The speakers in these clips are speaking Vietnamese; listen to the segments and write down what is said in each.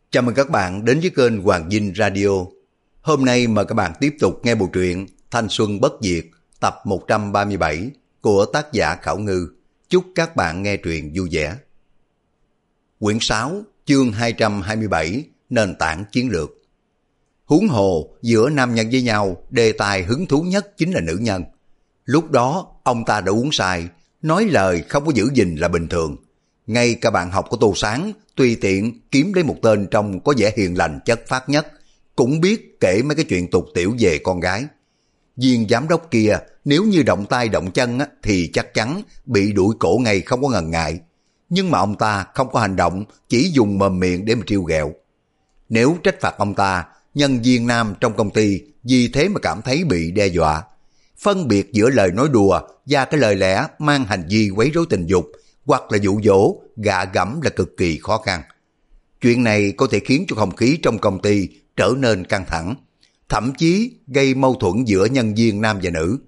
Chào mừng các bạn đến với kênh Hoàng Dinh Radio. Hôm nay mời các bạn tiếp tục nghe bộ truyện Thanh Xuân Bất Diệt tập 137 của tác giả Khảo Ngư. Chúc các bạn nghe truyện vui vẻ. Quyển 6, chương 227, nền tảng chiến lược. Huống hồ, giữa nam nhân với nhau, đề tài hứng thú nhất chính là nữ nhân. Lúc đó, ông ta đã uống sai, nói lời không có giữ gìn là bình thường. Ngay cả bạn học của Tô Sáng, tùy tiện kiếm lấy một tên trong có vẻ hiền lành chất phác nhất, cũng biết kể mấy cái chuyện tục tiểu về con gái. Viên giám đốc kia nếu như động tay động chân thì chắc chắn bị đuổi cổ ngay không có ngần ngại. Nhưng mà ông ta không có hành động, chỉ dùng mồm miệng để mà trêu ghẹo. Nếu trách phạt ông ta, nhân viên nam trong công ty vì thế mà cảm thấy bị đe dọa. Phân biệt giữa lời nói đùa và cái lời lẽ mang hành vi quấy rối tình dục hoặc là dụ dỗ, gạ gẫm là cực kỳ khó khăn. Chuyện này có thể khiến cho không khí trong công ty trở nên căng thẳng, thậm chí gây mâu thuẫn giữa nhân viên nam và nữ.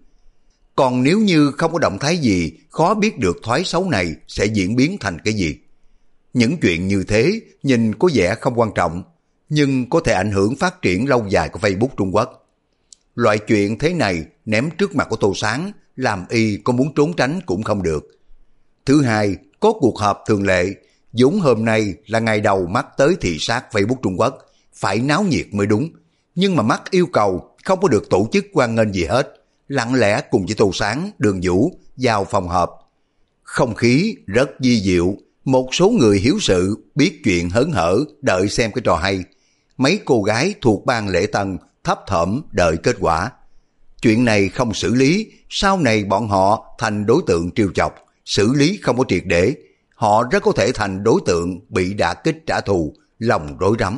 Còn nếu như không có động thái gì, khó biết được thói xấu này sẽ diễn biến thành cái gì. Những chuyện như thế nhìn có vẻ không quan trọng, nhưng có thể ảnh hưởng phát triển lâu dài của Facebook Trung Quốc. Loại chuyện thế này ném trước mặt của Tô Sáng, làm y có muốn trốn tránh cũng không được. Thứ hai, có cuộc họp thường lệ, vốn hôm nay là ngày đầu mắt tới thị sát Facebook Trung Quốc, phải náo nhiệt mới đúng. Nhưng mà mắt yêu cầu không có được tổ chức hoan nghênh gì hết, lặng lẽ cùng với Tô Sáng, Đường Vũ vào phòng họp. Không khí rất vi diệu, một số người hiếu sự biết chuyện hớn hở đợi xem cái trò hay. Mấy cô gái thuộc ban lễ tân thấp thỏm đợi kết quả. Chuyện này không xử lý, sau này bọn họ thành đối tượng trêu chọc, xử lý không có triệt để, họ rất có thể thành đối tượng bị đả kích trả thù, lòng rối rắm.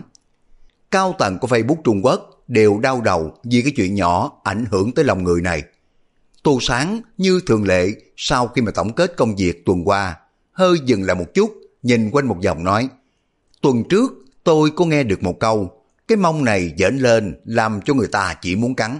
Cao tầng của Facebook Trung Quốc đều đau đầu vì cái chuyện nhỏ ảnh hưởng tới lòng người này. Tô Sáng như thường lệ sau khi mà tổng kết công việc tuần qua, hơi dừng lại một chút, nhìn quanh một vòng nói: tuần trước tôi có nghe được một câu, cái mông này dễn lên làm cho người ta chỉ muốn cắn.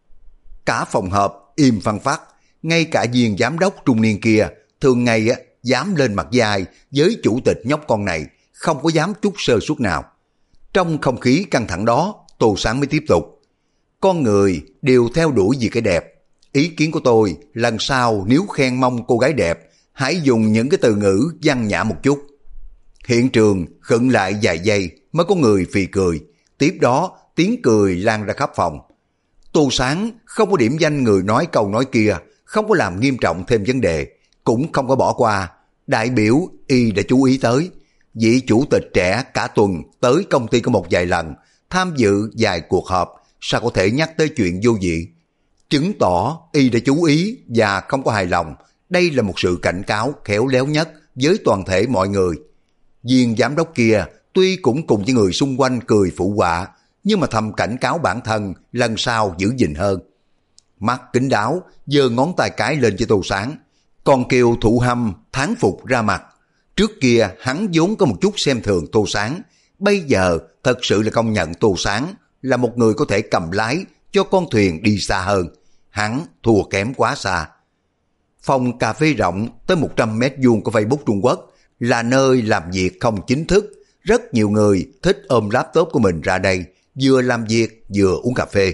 Cả phòng họp im phăng phắc, ngay cả viên giám đốc trung niên kia thường ngày dám lên mặt dai với chủ tịch nhóc con này, không có dám chút sơ suất nào. Trong không khí căng thẳng đó, Tô Sáng mới tiếp tục: con người đều theo đuổi vì cái đẹp. Ý kiến của tôi, lần sau nếu khen mong cô gái đẹp, hãy dùng những cái từ ngữ văn nhã một chút. Hiện trường khựng lại vài giây mới có người phì cười, tiếp đó tiếng cười lan ra khắp phòng. Tô Sáng không có điểm danh người nói câu nói kia, không có làm nghiêm trọng thêm vấn đề, cũng không có bỏ qua. Đại biểu y đã chú ý tới, vị chủ tịch trẻ cả tuần tới công ty có một vài lần, tham dự vài cuộc họp, sao có thể nhắc tới chuyện vô vị. Chứng tỏ y đã chú ý và không có hài lòng. Đây là một sự cảnh cáo khéo léo nhất với toàn thể mọi người. Viên giám đốc kia tuy cũng cùng với người xung quanh cười phụ họa, nhưng mà thầm cảnh cáo bản thân lần sau giữ gìn hơn. Mắt kính đáo giơ ngón tay cái lên cho Tô Sáng, còn kêu Thụ Hâm thán phục ra mặt. Trước kia hắn vốn có một chút xem thường Tô Sáng, bây giờ thật sự là công nhận Tô Sáng là một người có thể cầm lái cho con thuyền đi xa hơn. Hắn thua kém quá xa. Phòng cà phê rộng tới 100 mét vuông của Facebook Trung Quốc là nơi làm việc không chính thức. Rất nhiều người thích ôm laptop của mình ra đây, vừa làm việc vừa uống cà phê.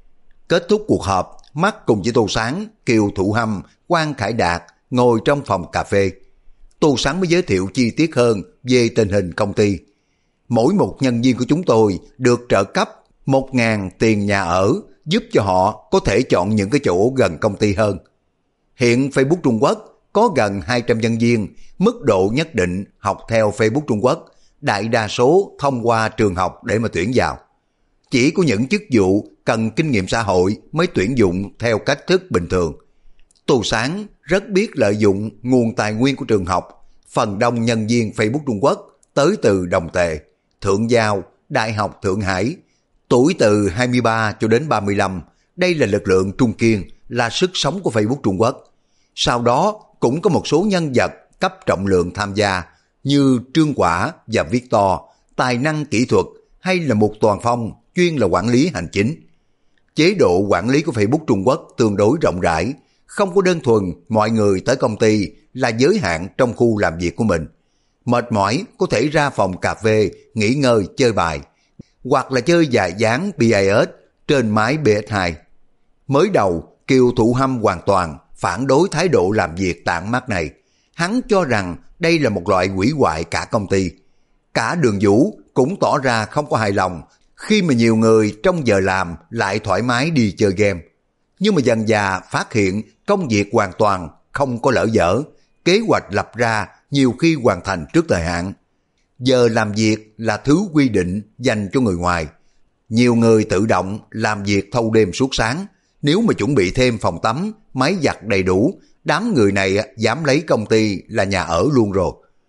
Kết thúc cuộc họp, mắt cùng với Tô Sáng, Kiều Thụ Hâm, Quang Khải Đạt ngồi trong phòng cà phê. Tô Sáng mới giới thiệu chi tiết hơn về tình hình công ty. Mỗi một nhân viên của chúng tôi được trợ cấp 1.000 tiền nhà ở, giúp cho họ có thể chọn những cái chỗ gần công ty hơn. Hiện Facebook Trung Quốc có gần 200 nhân viên, mức độ nhất định học theo Facebook Trung Quốc, đại đa số thông qua trường học để mà tuyển vào. Chỉ có những chức vụ cần kinh nghiệm xã hội mới tuyển dụng theo cách thức bình thường. Tô Sáng rất biết lợi dụng nguồn tài nguyên của trường học. Phần đông nhân viên Facebook Trung Quốc tới từ Đồng Tề, Thượng Giao, Đại học Thượng Hải, tuổi từ 23 cho đến 35. Đây là lực lượng trung kiên, là sức sống của Facebook Trung Quốc. Sau đó cũng có một số nhân vật cấp trọng lượng tham gia như Trương Quả và Victor, tài năng kỹ thuật, hay là Mục Toàn Phong, chuyên là quản lý hành chính. Chế độ quản lý của Facebook Trung Quốc tương đối rộng rãi, không có đơn thuần mọi người tới công ty là giới hạn trong khu làm việc của mình. Mệt mỏi có thể ra phòng cà phê, nghỉ ngơi chơi bài, hoặc là chơi vài ván BIS trên máy PS2. Mới đầu, Kiều Thụ Hâm hoàn toàn phản đối thái độ làm việc tản mát này. Hắn cho rằng đây là một loại hủy hoại cả công ty. Cả Đường Vũ cũng tỏ ra không có hài lòng khi mà nhiều người trong giờ làm lại thoải mái đi chơi game. Nhưng mà dần dà phát hiện công việc hoàn toàn không có lỡ dở, kế hoạch lập ra nhiều khi hoàn thành trước thời hạn. Giờ làm việc là thứ quy định dành cho người ngoài. Nhiều người tự động làm việc thâu đêm suốt sáng. Nếu mà chuẩn bị thêm phòng tắm, máy giặt đầy đủ, đám người này dám lấy công ty là nhà ở luôn rồi.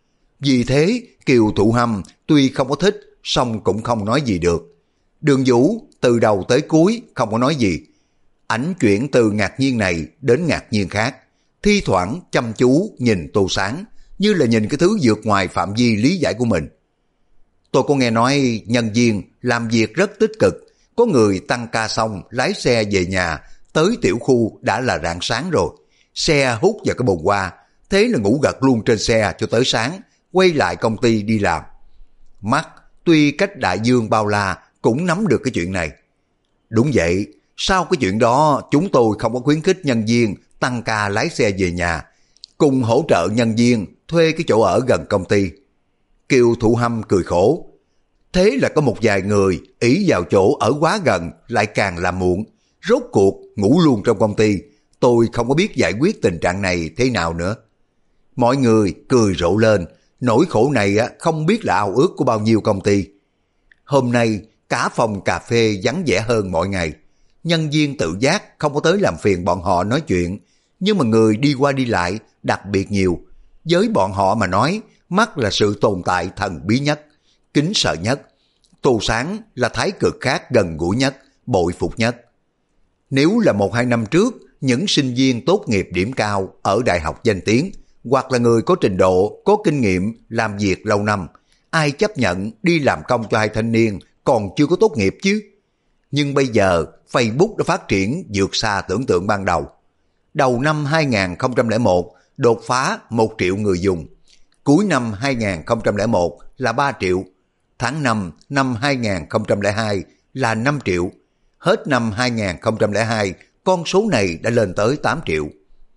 Vì thế, Kiều Thụ Hâm tuy không có thích, song cũng không nói gì được. Đường Vũ từ đầu tới cuối không có nói gì. Ảnh chuyển từ ngạc nhiên này đến ngạc nhiên khác, thi thoảng chăm chú nhìn Tô Sáng, như là nhìn cái thứ vượt ngoài phạm vi lý giải của mình. Tôi có nghe nói nhân viên làm việc rất tích cực, có người tăng ca xong lái xe về nhà, tới tiểu khu đã là rạng sáng rồi. Xe hút vào cái bồn hoa, thế là ngủ gật luôn trên xe cho tới sáng, quay lại công ty đi làm. Mắt tuy cách đại dương bao la cũng nắm được cái chuyện này. Đúng vậy, sau cái chuyện đó chúng tôi không có khuyến khích nhân viên tăng ca lái xe về nhà, cùng hỗ trợ nhân viên thuê cái chỗ ở gần công ty. Kiều Thụ Hâm cười khổ. Thế là có một vài người ý vào chỗ ở quá gần lại càng làm muộn, rốt cuộc ngủ luôn trong công ty. Tôi không có biết giải quyết tình trạng này thế nào nữa. Mọi người cười rộ lên, nỗi khổ này không biết là ao ước của bao nhiêu công ty. Hôm nay cả phòng cà phê vắng vẻ hơn mọi ngày. Nhân viên tự giác không có tới làm phiền bọn họ nói chuyện, nhưng mà người đi qua đi lại đặc biệt nhiều. Với bọn họ mà nói, mắt là sự tồn tại thần bí nhất, kính sợ nhất. Tô Sáng là thái cực khác gần gũi nhất, bội phục nhất. Nếu là 1-2 năm trước, những sinh viên tốt nghiệp điểm cao ở đại học danh tiếng, hoặc là người có trình độ, có kinh nghiệm làm việc lâu năm, ai chấp nhận đi làm công cho hai thanh niên còn chưa có tốt nghiệp chứ? Nhưng bây giờ Facebook đã phát triển vượt xa tưởng tượng ban đầu. Đầu năm 2001 đột phá 1 triệu người dùng. Cuối năm 2001 là 3 triệu. Tháng 5 năm 2002 là 5 triệu. Hết năm 2002, con số này đã lên tới 8 triệu.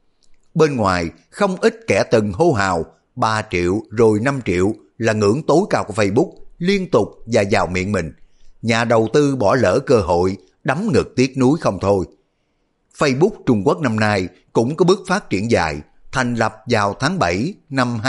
Bên ngoài, không ít kẻ từng hô hào 3 triệu rồi 5 triệu là ngưỡng tối cao của Facebook, liên tục và vào miệng mình. Nhà đầu tư bỏ lỡ cơ hội, đấm ngực tiếc nuối không thôi. Facebook Trung Quốc năm nay cũng có bước phát triển dài, thành lập vào tháng 7 năm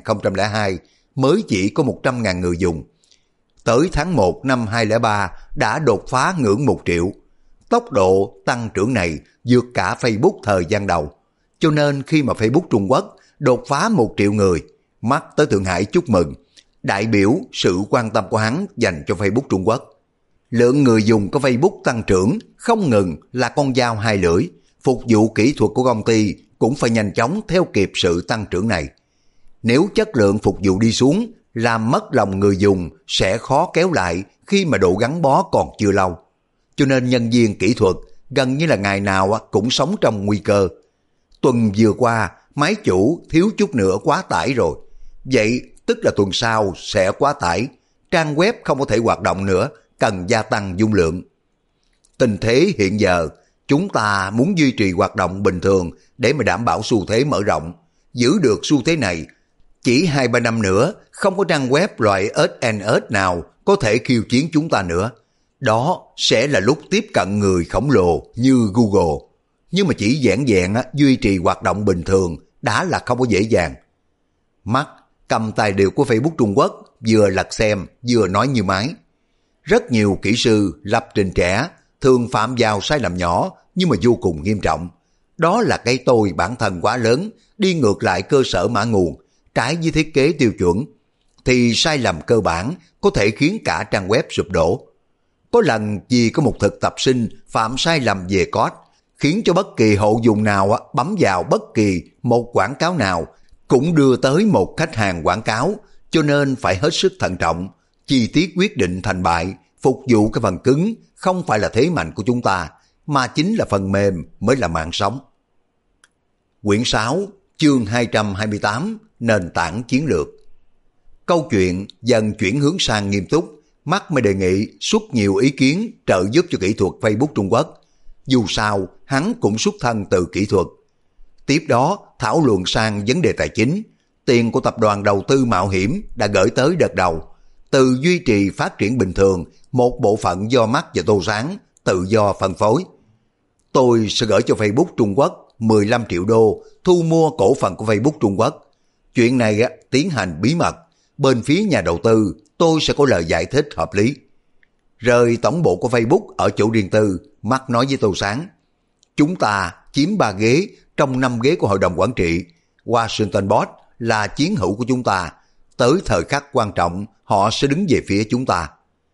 2002 mới chỉ có 100.000 người dùng. Tới tháng 1 năm 2003 đã đột phá ngưỡng 1 triệu. Tốc độ tăng trưởng này vượt cả Facebook thời gian đầu. Cho nên khi mà Facebook Trung Quốc đột phá 1 triệu người, mắt tới Thượng Hải chúc mừng, đại biểu sự quan tâm của hắn dành cho Facebook Trung Quốc. Lượng người dùng của Facebook tăng trưởng không ngừng là con dao hai lưỡi, phục vụ kỹ thuật của công ty cũng phải nhanh chóng theo kịp sự tăng trưởng này. Nếu chất lượng phục vụ đi xuống, làm mất lòng người dùng sẽ khó kéo lại khi mà độ gắn bó còn chưa lâu. Cho nên nhân viên kỹ thuật gần như là ngày nào cũng sống trong nguy cơ. Tuần vừa qua, máy chủ thiếu chút nữa quá tải rồi. Vậy tức là tuần sau sẽ quá tải, trang web không có thể hoạt động nữa, cần gia tăng dung lượng. Tình thế hiện giờ, chúng ta muốn duy trì hoạt động bình thường để mà đảm bảo xu thế mở rộng. Giữ được xu thế này, chỉ 2-3 năm nữa không có trang web loại SNS nào có thể khiêu chiến chúng ta nữa. Đó sẽ là lúc tiếp cận người khổng lồ như Google. Nhưng mà chỉ vẹn vẹn duy trì hoạt động bình thường đã là không có dễ dàng. Mắt cầm tài liệu của Facebook Trung Quốc, vừa lật xem vừa nói như máy. Rất nhiều kỹ sư lập trình trẻ thường phạm vào sai lầm nhỏ nhưng mà vô cùng nghiêm trọng. Đó là cái tôi bản thân quá lớn, đi ngược lại cơ sở mã nguồn, trái với thiết kế tiêu chuẩn, thì sai lầm cơ bản có thể khiến cả trang web sụp đổ. Có lần vì có một thực tập sinh phạm sai lầm về code, khiến cho bất kỳ hộ dùng nào bấm vào bất kỳ một quảng cáo nào cũng đưa tới một khách hàng quảng cáo, cho nên phải hết sức thận trọng. Chi tiết quyết định thành bại, phục vụ cái phần cứng không phải là thế mạnh của chúng ta, mà chính là phần mềm mới là mạng sống. Quyển 6, chương 228, nền tảng chiến lược. Câu chuyện dần chuyển hướng sang nghiêm túc, Mark mới đề nghị xuất nhiều ý kiến trợ giúp cho kỹ thuật Facebook Trung Quốc. Dù sao, hắn cũng xuất thân từ kỹ thuật. Tiếp đó, thảo luận sang vấn đề tài chính. Tiền của tập đoàn đầu tư mạo hiểm đã gửi tới đợt đầu. Từ duy trì phát triển bình thường, một bộ phận do Mark và Tô Sáng tự do phân phối. Tôi sẽ gửi cho Facebook Trung Quốc 15 triệu đô thu mua cổ phần của Facebook Trung Quốc. Chuyện này tiến hành bí mật. Bên phía nhà đầu tư, tôi sẽ có lời giải thích hợp lý. Rời tổng bộ của Facebook ở chỗ riêng tư, Mark nói với Tô Sáng, chúng ta chiếm 3 ghế trong 5 ghế của hội đồng quản trị. Washington Post là chiến hữu của chúng ta. Tới thời khắc quan trọng, họ sẽ đứng về phía chúng ta.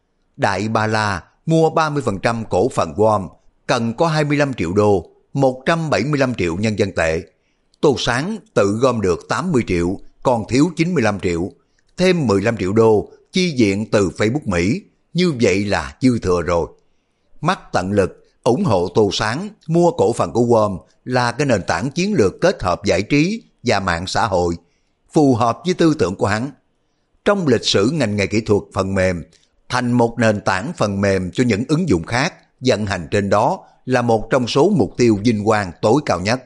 Đại Ba La mua 30% cổ phần của ông, cần có 25 triệu đô, 175 triệu nhân dân tệ. Tô Sáng tự gom được 80 triệu, còn thiếu 95 triệu. Thêm 15 triệu đô chi viện từ Facebook Mỹ, như vậy là dư thừa rồi. Mark tận lực ủng hộ Tô Sáng mua cổ phần của Worm là cái nền tảng chiến lược kết hợp giải trí và mạng xã hội, phù hợp với tư tưởng của hắn. Trong lịch sử ngành nghề kỹ thuật phần mềm, thành một nền tảng phần mềm cho những ứng dụng khác vận hành trên đó là một trong số mục tiêu vinh quang tối cao nhất.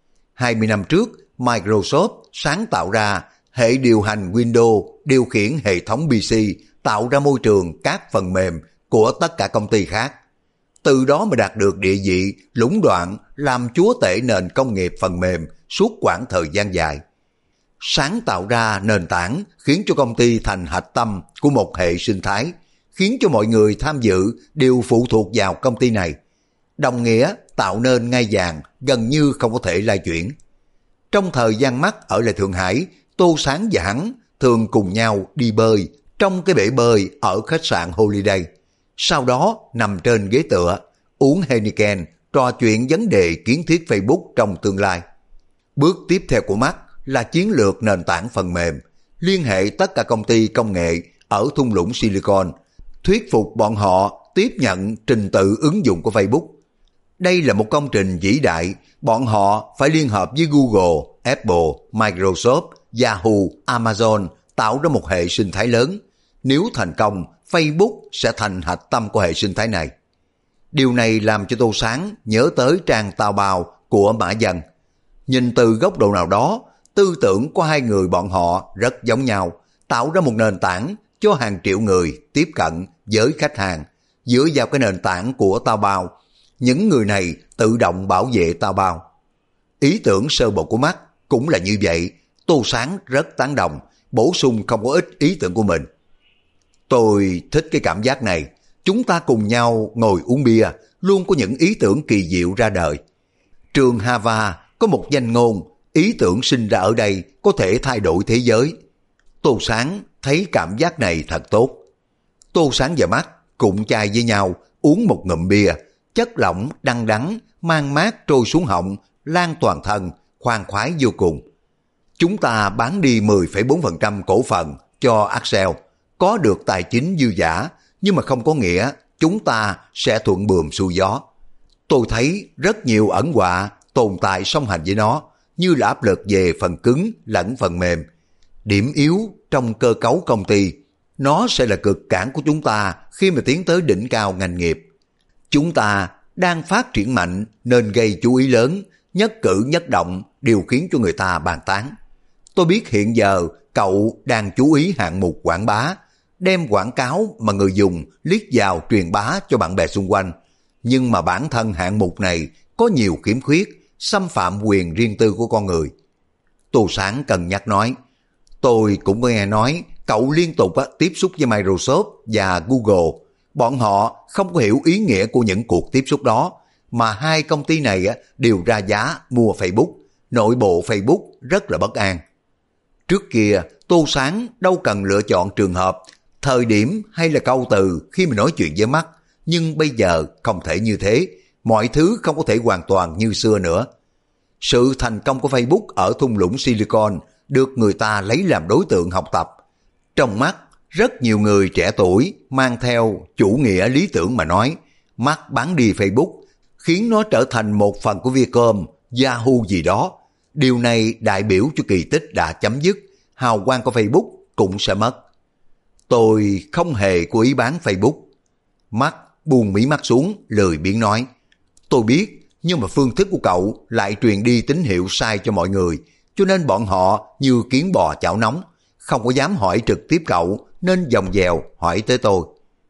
20 năm trước, Microsoft sáng tạo ra hệ điều hành Windows điều khiển hệ thống PC, tạo ra môi trường các phần mềm của tất cả công ty khác. Từ đó mà đạt được địa vị lũng đoạn làm chúa tể nền công nghiệp phần mềm suốt quãng thời gian dài. Sáng tạo ra nền tảng khiến cho công ty thành hạch tâm của một hệ sinh thái, khiến cho mọi người tham dự đều phụ thuộc vào công ty này. Đồng nghĩa tạo nên ngai vàng gần như không có thể lay chuyển. Trong thời gian Mark ở lại Thượng Hải, Tô Sáng và hắn thường cùng nhau đi bơi trong cái bể bơi ở khách sạn Holiday. Sau đó nằm trên ghế tựa, uống Heineken, trò chuyện vấn đề kiến thiết Facebook trong tương lai. Bước tiếp theo của Mark là chiến lược nền tảng phần mềm, liên hệ tất cả công ty công nghệ ở thung lũng Silicon, thuyết phục bọn họ tiếp nhận trình tự ứng dụng của Facebook. Đây là một công trình vĩ đại, bọn họ phải liên hợp với Google, Apple, Microsoft, Yahoo, Amazon tạo ra một hệ sinh thái lớn. Nếu thành công, Facebook sẽ thành hạch tâm của hệ sinh thái này. Điều này làm cho Tô Sáng nhớ tới trang tào bào của Mã Dần. Nhìn từ góc độ nào đó, tư tưởng của hai người bọn họ rất giống nhau, tạo ra một nền tảng cho hàng triệu người tiếp cận với khách hàng. Dựa vào cái nền tảng của tào bào, những người này tự động bảo vệ tào bào. Ý tưởng sơ bộ của Mark cũng là như vậy. Tô Sáng rất tán đồng, bổ sung không có ít ý tưởng của mình. Tôi thích cái cảm giác này. Chúng ta cùng nhau ngồi uống bia, luôn có những ý tưởng kỳ diệu ra đời. Trường Harvard có một danh ngôn, ý tưởng sinh ra ở đây có thể thay đổi thế giới. Tô Sáng thấy cảm giác này thật tốt. Tô Sáng và Mark cùng chai với nhau uống một ngụm bia, chất lỏng đắng đắng, mang mát trôi xuống họng, lan toàn thân, khoan khoái vô cùng. Chúng ta bán đi 10,4% cổ phần cho Accel, có được tài chính dư giả, nhưng mà không có nghĩa chúng ta sẽ thuận buồm xuôi gió. Tôi thấy rất nhiều ẩn họa tồn tại song hành với nó, như là áp lực về phần cứng lẫn phần mềm. Điểm yếu trong cơ cấu công ty, nó sẽ là cực cản của chúng ta khi mà tiến tới đỉnh cao ngành nghiệp. Chúng ta đang phát triển mạnh nên gây chú ý lớn, nhất cử nhất động đều khiến cho người ta bàn tán. Tôi biết hiện giờ cậu đang chú ý hạng mục quảng bá, đem quảng cáo mà người dùng liếc vào truyền bá cho bạn bè xung quanh. Nhưng mà bản thân hạng mục này có nhiều khiếm khuyết, xâm phạm quyền riêng tư của con người. Tô Sáng cân nhắc nói, tôi cũng có nghe nói cậu liên tục tiếp xúc với Microsoft và Google. Bọn họ không có hiểu ý nghĩa của những cuộc tiếp xúc đó, mà hai công ty này đều ra giá mua Facebook. Nội bộ Facebook rất là bất an. Trước kia, Tô Sáng đâu cần lựa chọn trường hợp, thời điểm hay là câu từ khi mà nói chuyện với Mark, nhưng bây giờ không thể như thế, mọi thứ không có thể hoàn toàn như xưa nữa. Sự thành công của Facebook ở thung lũng Silicon được người ta lấy làm đối tượng học tập. Trong mắt rất nhiều người trẻ tuổi mang theo chủ nghĩa lý tưởng mà nói, Mark bán đi Facebook, khiến nó trở thành một phần của Viacom, Yahoo gì đó. Điều này đại biểu cho kỳ tích đã chấm dứt, hào quang của Facebook cũng sẽ mất. Tôi không hề có ý bán Facebook. Mark buông mí mắt xuống, lười biếng nói. Tôi biết, nhưng mà phương thức của cậu lại truyền đi tín hiệu sai cho mọi người, cho nên bọn họ như kiến bò chảo nóng, không có dám hỏi trực tiếp cậu, nên vòng vèo hỏi tới tôi.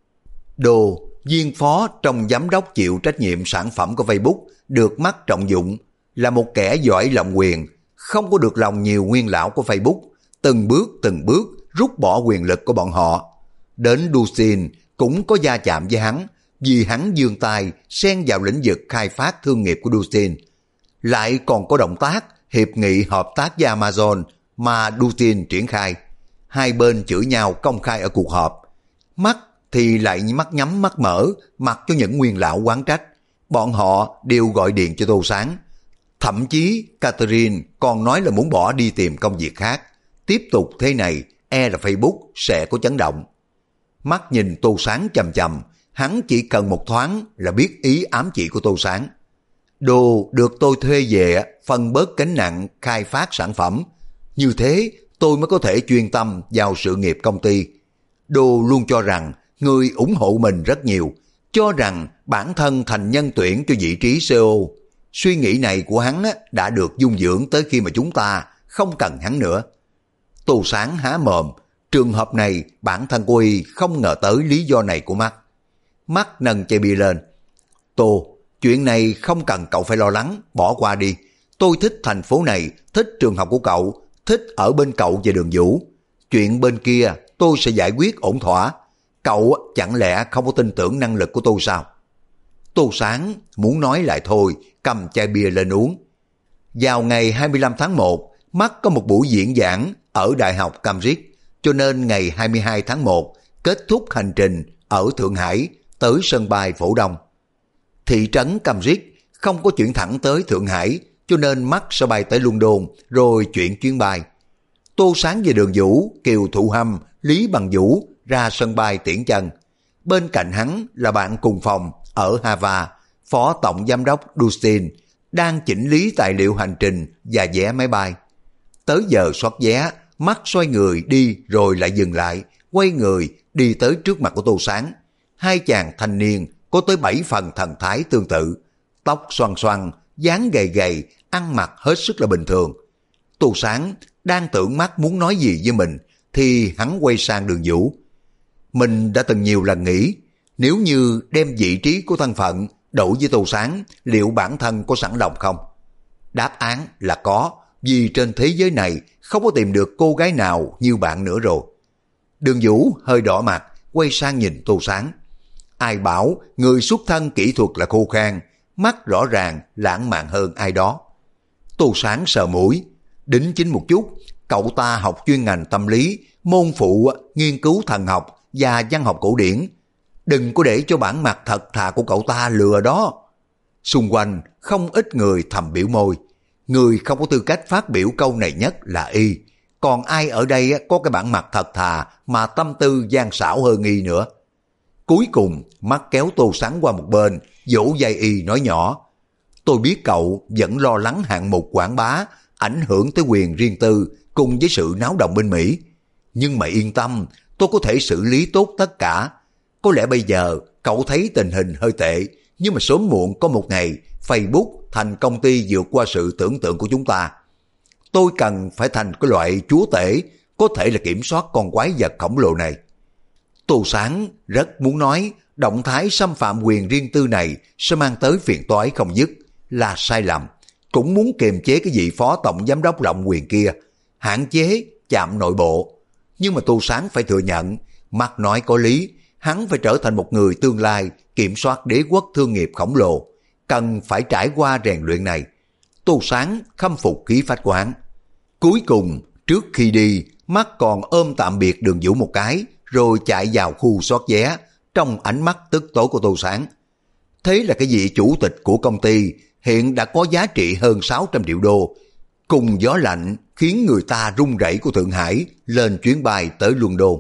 Đồ, viên phó trong giám đốc chịu trách nhiệm sản phẩm của Facebook, được Mark trọng dụng, là một kẻ giỏi lộng quyền, không có được lòng nhiều nguyên lão của Facebook, từng bước rút bỏ quyền lực của bọn họ. Đến Dustin cũng có va chạm với hắn, vì hắn giương tay xen vào lĩnh vực khai phát thương nghiệp của Dustin. Lại còn có động tác hiệp nghị hợp tác với Amazon mà Dustin triển khai. Hai bên chửi nhau công khai ở cuộc họp. Mắt thì lại mắt nhắm mắt mở, mặc cho những nguyên lão oán trách. Bọn họ đều gọi điện cho Tô Sáng. Thậm chí Catherine còn nói là muốn bỏ đi tìm công việc khác. Tiếp tục thế này, là Facebook sẽ có chấn động. Mắt nhìn Tô Sáng chầm chầm, hắn chỉ cần một thoáng là biết ý ám chỉ của Tô Sáng. Đồ được tôi thuê về phân bớt gánh nặng khai phát sản phẩm. Như thế tôi mới có thể chuyên tâm vào sự nghiệp công ty. Đồ luôn cho rằng người ủng hộ mình rất nhiều, cho rằng bản thân thành nhân tuyển cho vị trí CEO. Suy nghĩ này của hắn đã được dung dưỡng tới khi mà chúng ta không cần hắn nữa. Tô Sáng há mồm, trường hợp này bản thân cô y không ngờ tới lý do này của Mark. Mark nâng chai bia lên. Tô, chuyện này không cần cậu phải lo lắng, bỏ qua đi. Tôi thích thành phố này, thích trường học của cậu, thích ở bên cậu và Đường Vũ. Chuyện bên kia tôi sẽ giải quyết ổn thỏa. Cậu chẳng lẽ không có tin tưởng năng lực của tôi sao? Tô Sáng muốn nói lại thôi, cầm chai bia lên uống. Vào ngày 25 tháng 1, Mark có một buổi diễn giảng ở Đại học Cambridge, cho nên ngày 22 tháng 1 kết thúc hành trình ở Thượng Hải tới sân bay Phổ Đông. Thị trấn Cambridge không có chuyển thẳng tới Thượng Hải, cho nên Mark sẽ bay tới London rồi chuyển chuyến bay. Tô Sáng về Đường Vũ, Kiều Thụ Hâm, Lý Bằng Vũ ra sân bay tiễn chân. Bên cạnh hắn là bạn cùng phòng ở Harvard, Phó Tổng Giám đốc Dustin, đang chỉnh lý tài liệu hành trình và vé máy bay. Tới giờ soát vé, Mark xoay người đi rồi lại dừng lại, quay người đi tới trước mặt của Tô Sáng. Hai chàng thanh niên có tới 7 phần thần thái tương tự, tóc xoăn xoăn, dáng gầy gầy, ăn mặc hết sức là bình thường. Tô Sáng đang tưởng Mark muốn nói gì với mình thì hắn quay sang Đường Vũ. Mình đã từng nhiều lần nghĩ, nếu như đem vị trí của thân phận đổi với Tô Sáng, liệu bản thân có sẵn lòng không? Đáp án là có, vì trên thế giới này không có tìm được cô gái nào như bạn nữa rồi. Đường Vũ hơi đỏ mặt, quay sang nhìn Tô Sáng. Ai bảo người xuất thân kỹ thuật là khô khan, mắt rõ ràng lãng mạn hơn ai đó. Tô Sáng sờ mũi, đính chính một chút, cậu ta học chuyên ngành tâm lý, môn phụ nghiên cứu thần học và văn học cổ điển. Đừng có để cho bản mặt thật thà của cậu ta lừa đó. Xung quanh không ít người thầm biểu môi. Người không có tư cách phát biểu câu này nhất là y. Còn ai ở đây có cái bản mặt thật thà mà tâm tư gian xảo hơn y nữa. Cuối cùng mắt kéo Tô Sáng qua một bên, vỗ vai y nói nhỏ. Tôi biết cậu vẫn lo lắng hạng mục quảng bá, ảnh hưởng tới quyền riêng tư cùng với sự náo động bên Mỹ. Nhưng mà yên tâm, tôi có thể xử lý tốt tất cả. Có lẽ bây giờ cậu thấy tình hình hơi tệ, nhưng mà sớm muộn có một ngày Facebook thành công ty vượt qua sự tưởng tượng của chúng ta. Tôi cần phải thành cái loại chúa tể, có thể là kiểm soát con quái vật khổng lồ này. Tô Sáng rất muốn nói động thái xâm phạm quyền riêng tư này sẽ mang tới phiền toái không dứt, là sai lầm. Cũng muốn kiềm chế cái vị phó tổng giám đốc lộng quyền kia, hạn chế chạm nội bộ. Nhưng mà Tô Sáng phải thừa nhận, Mark nói có lý, hắn phải trở thành một người tương lai kiểm soát đế quốc thương nghiệp khổng lồ, cần phải trải qua rèn luyện này. Tô Sáng khâm phục khí phách của hắn. Cuối cùng, trước khi đi, Mark còn ôm tạm biệt Đường Vũ một cái, rồi chạy vào khu soát vé, trong ánh mắt tức tối của Tô Sáng. Thế là cái vị chủ tịch của công ty hiện đã có giá trị hơn 600 triệu đô, cùng gió lạnh khiến người ta run rẩy của Thượng Hải lên chuyến bay tới London.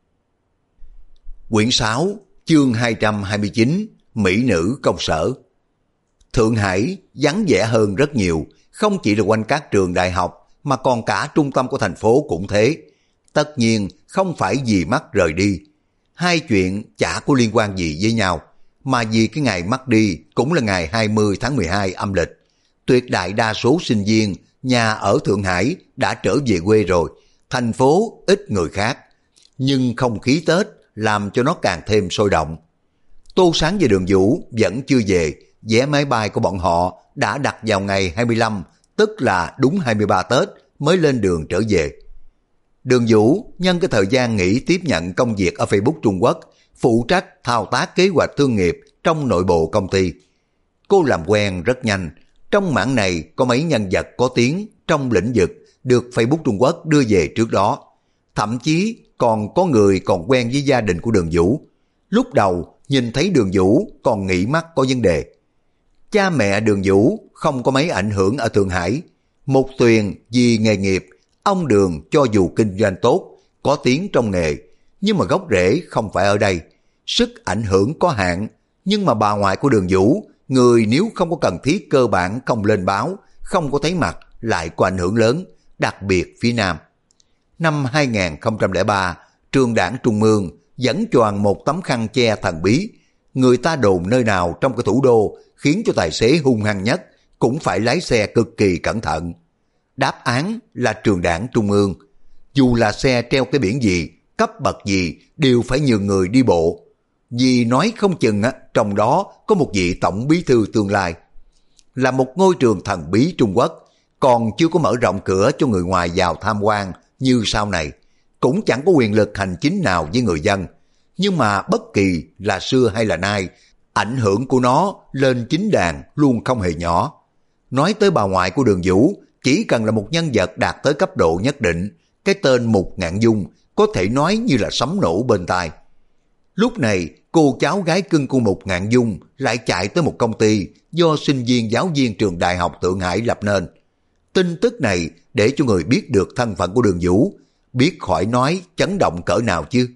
Quyển 6, chương 229, Mỹ nữ công sở. Thượng Hải vắng vẻ hơn rất nhiều, không chỉ là quanh các trường đại học mà còn cả trung tâm của thành phố cũng thế. tất nhiên không phải vì mất rời đi. Hai chuyện chả có liên quan gì với nhau, mà vì cái ngày mất đi cũng là ngày 20 tháng 12 âm lịch. Tuyệt đại đa số sinh viên nhà ở Thượng Hải đã trở về quê rồi, thành phố ít người khác. Nhưng không khí Tết làm cho nó càng thêm sôi động. Tô Sáng và Đường Vũ vẫn chưa về, vé máy bay của bọn họ đã đặt vào ngày 25, tức là đúng 23 Tết mới lên đường trở về. Đường Vũ nhân cái thời gian nghỉ tiếp nhận công việc ở Facebook Trung Quốc, phụ trách thao tác kế hoạch thương nghiệp trong nội bộ công ty. Cô làm quen rất nhanh, trong mảng này có mấy nhân vật có tiếng trong lĩnh vực được Facebook Trung Quốc đưa về trước đó. Thậm chí còn có người còn quen với gia đình của Đường Vũ. Lúc đầu nhìn thấy Đường Vũ còn nghĩ mắt có vấn đề. Cha mẹ Đường Vũ không có mấy ảnh hưởng ở Thượng Hải. Một Tuyền vì nghề nghiệp, ông Đường cho dù kinh doanh tốt, có tiếng trong nghề, nhưng mà gốc rễ không phải ở đây. Sức ảnh hưởng có hạn, nhưng mà bà ngoại của Đường Vũ, người nếu không có cần thiết cơ bản không lên báo, không có thấy mặt, lại có ảnh hưởng lớn, đặc biệt phía Nam. Năm 2003, trường đảng Trung ương dẫn choàng một tấm khăn che thần bí. Người ta đồn nơi nào trong cái thủ đô khiến cho tài xế hung hăng nhất cũng phải lái xe cực kỳ cẩn thận. Đáp án là trường đảng Trung ương. Dù là xe treo cái biển gì, cấp bậc gì đều phải nhường người đi bộ. Vì nói không chừng trong đó có một vị tổng bí thư tương lai. Là một ngôi trường thần bí Trung Quốc, còn chưa có mở rộng cửa cho người ngoài vào tham quan như sau này. Cũng chẳng có quyền lực hành chính nào với người dân. Nhưng mà bất kỳ là xưa hay là nay, ảnh hưởng của nó lên chính đàn luôn không hề nhỏ. Nói tới bà ngoại của Đường Vũ, chỉ cần là một nhân vật đạt tới cấp độ nhất định, cái tên Mục Ngạn Dung có thể nói như là sấm nổ bên tai. Lúc này, cô cháu gái cưng của Mục Ngạn Dung lại chạy tới một công ty do sinh viên giáo viên trường đại học Thượng Hải lập nên. Tin tức này để cho người biết được thân phận của Đường Vũ, biết khỏi nói chấn động cỡ nào chứ.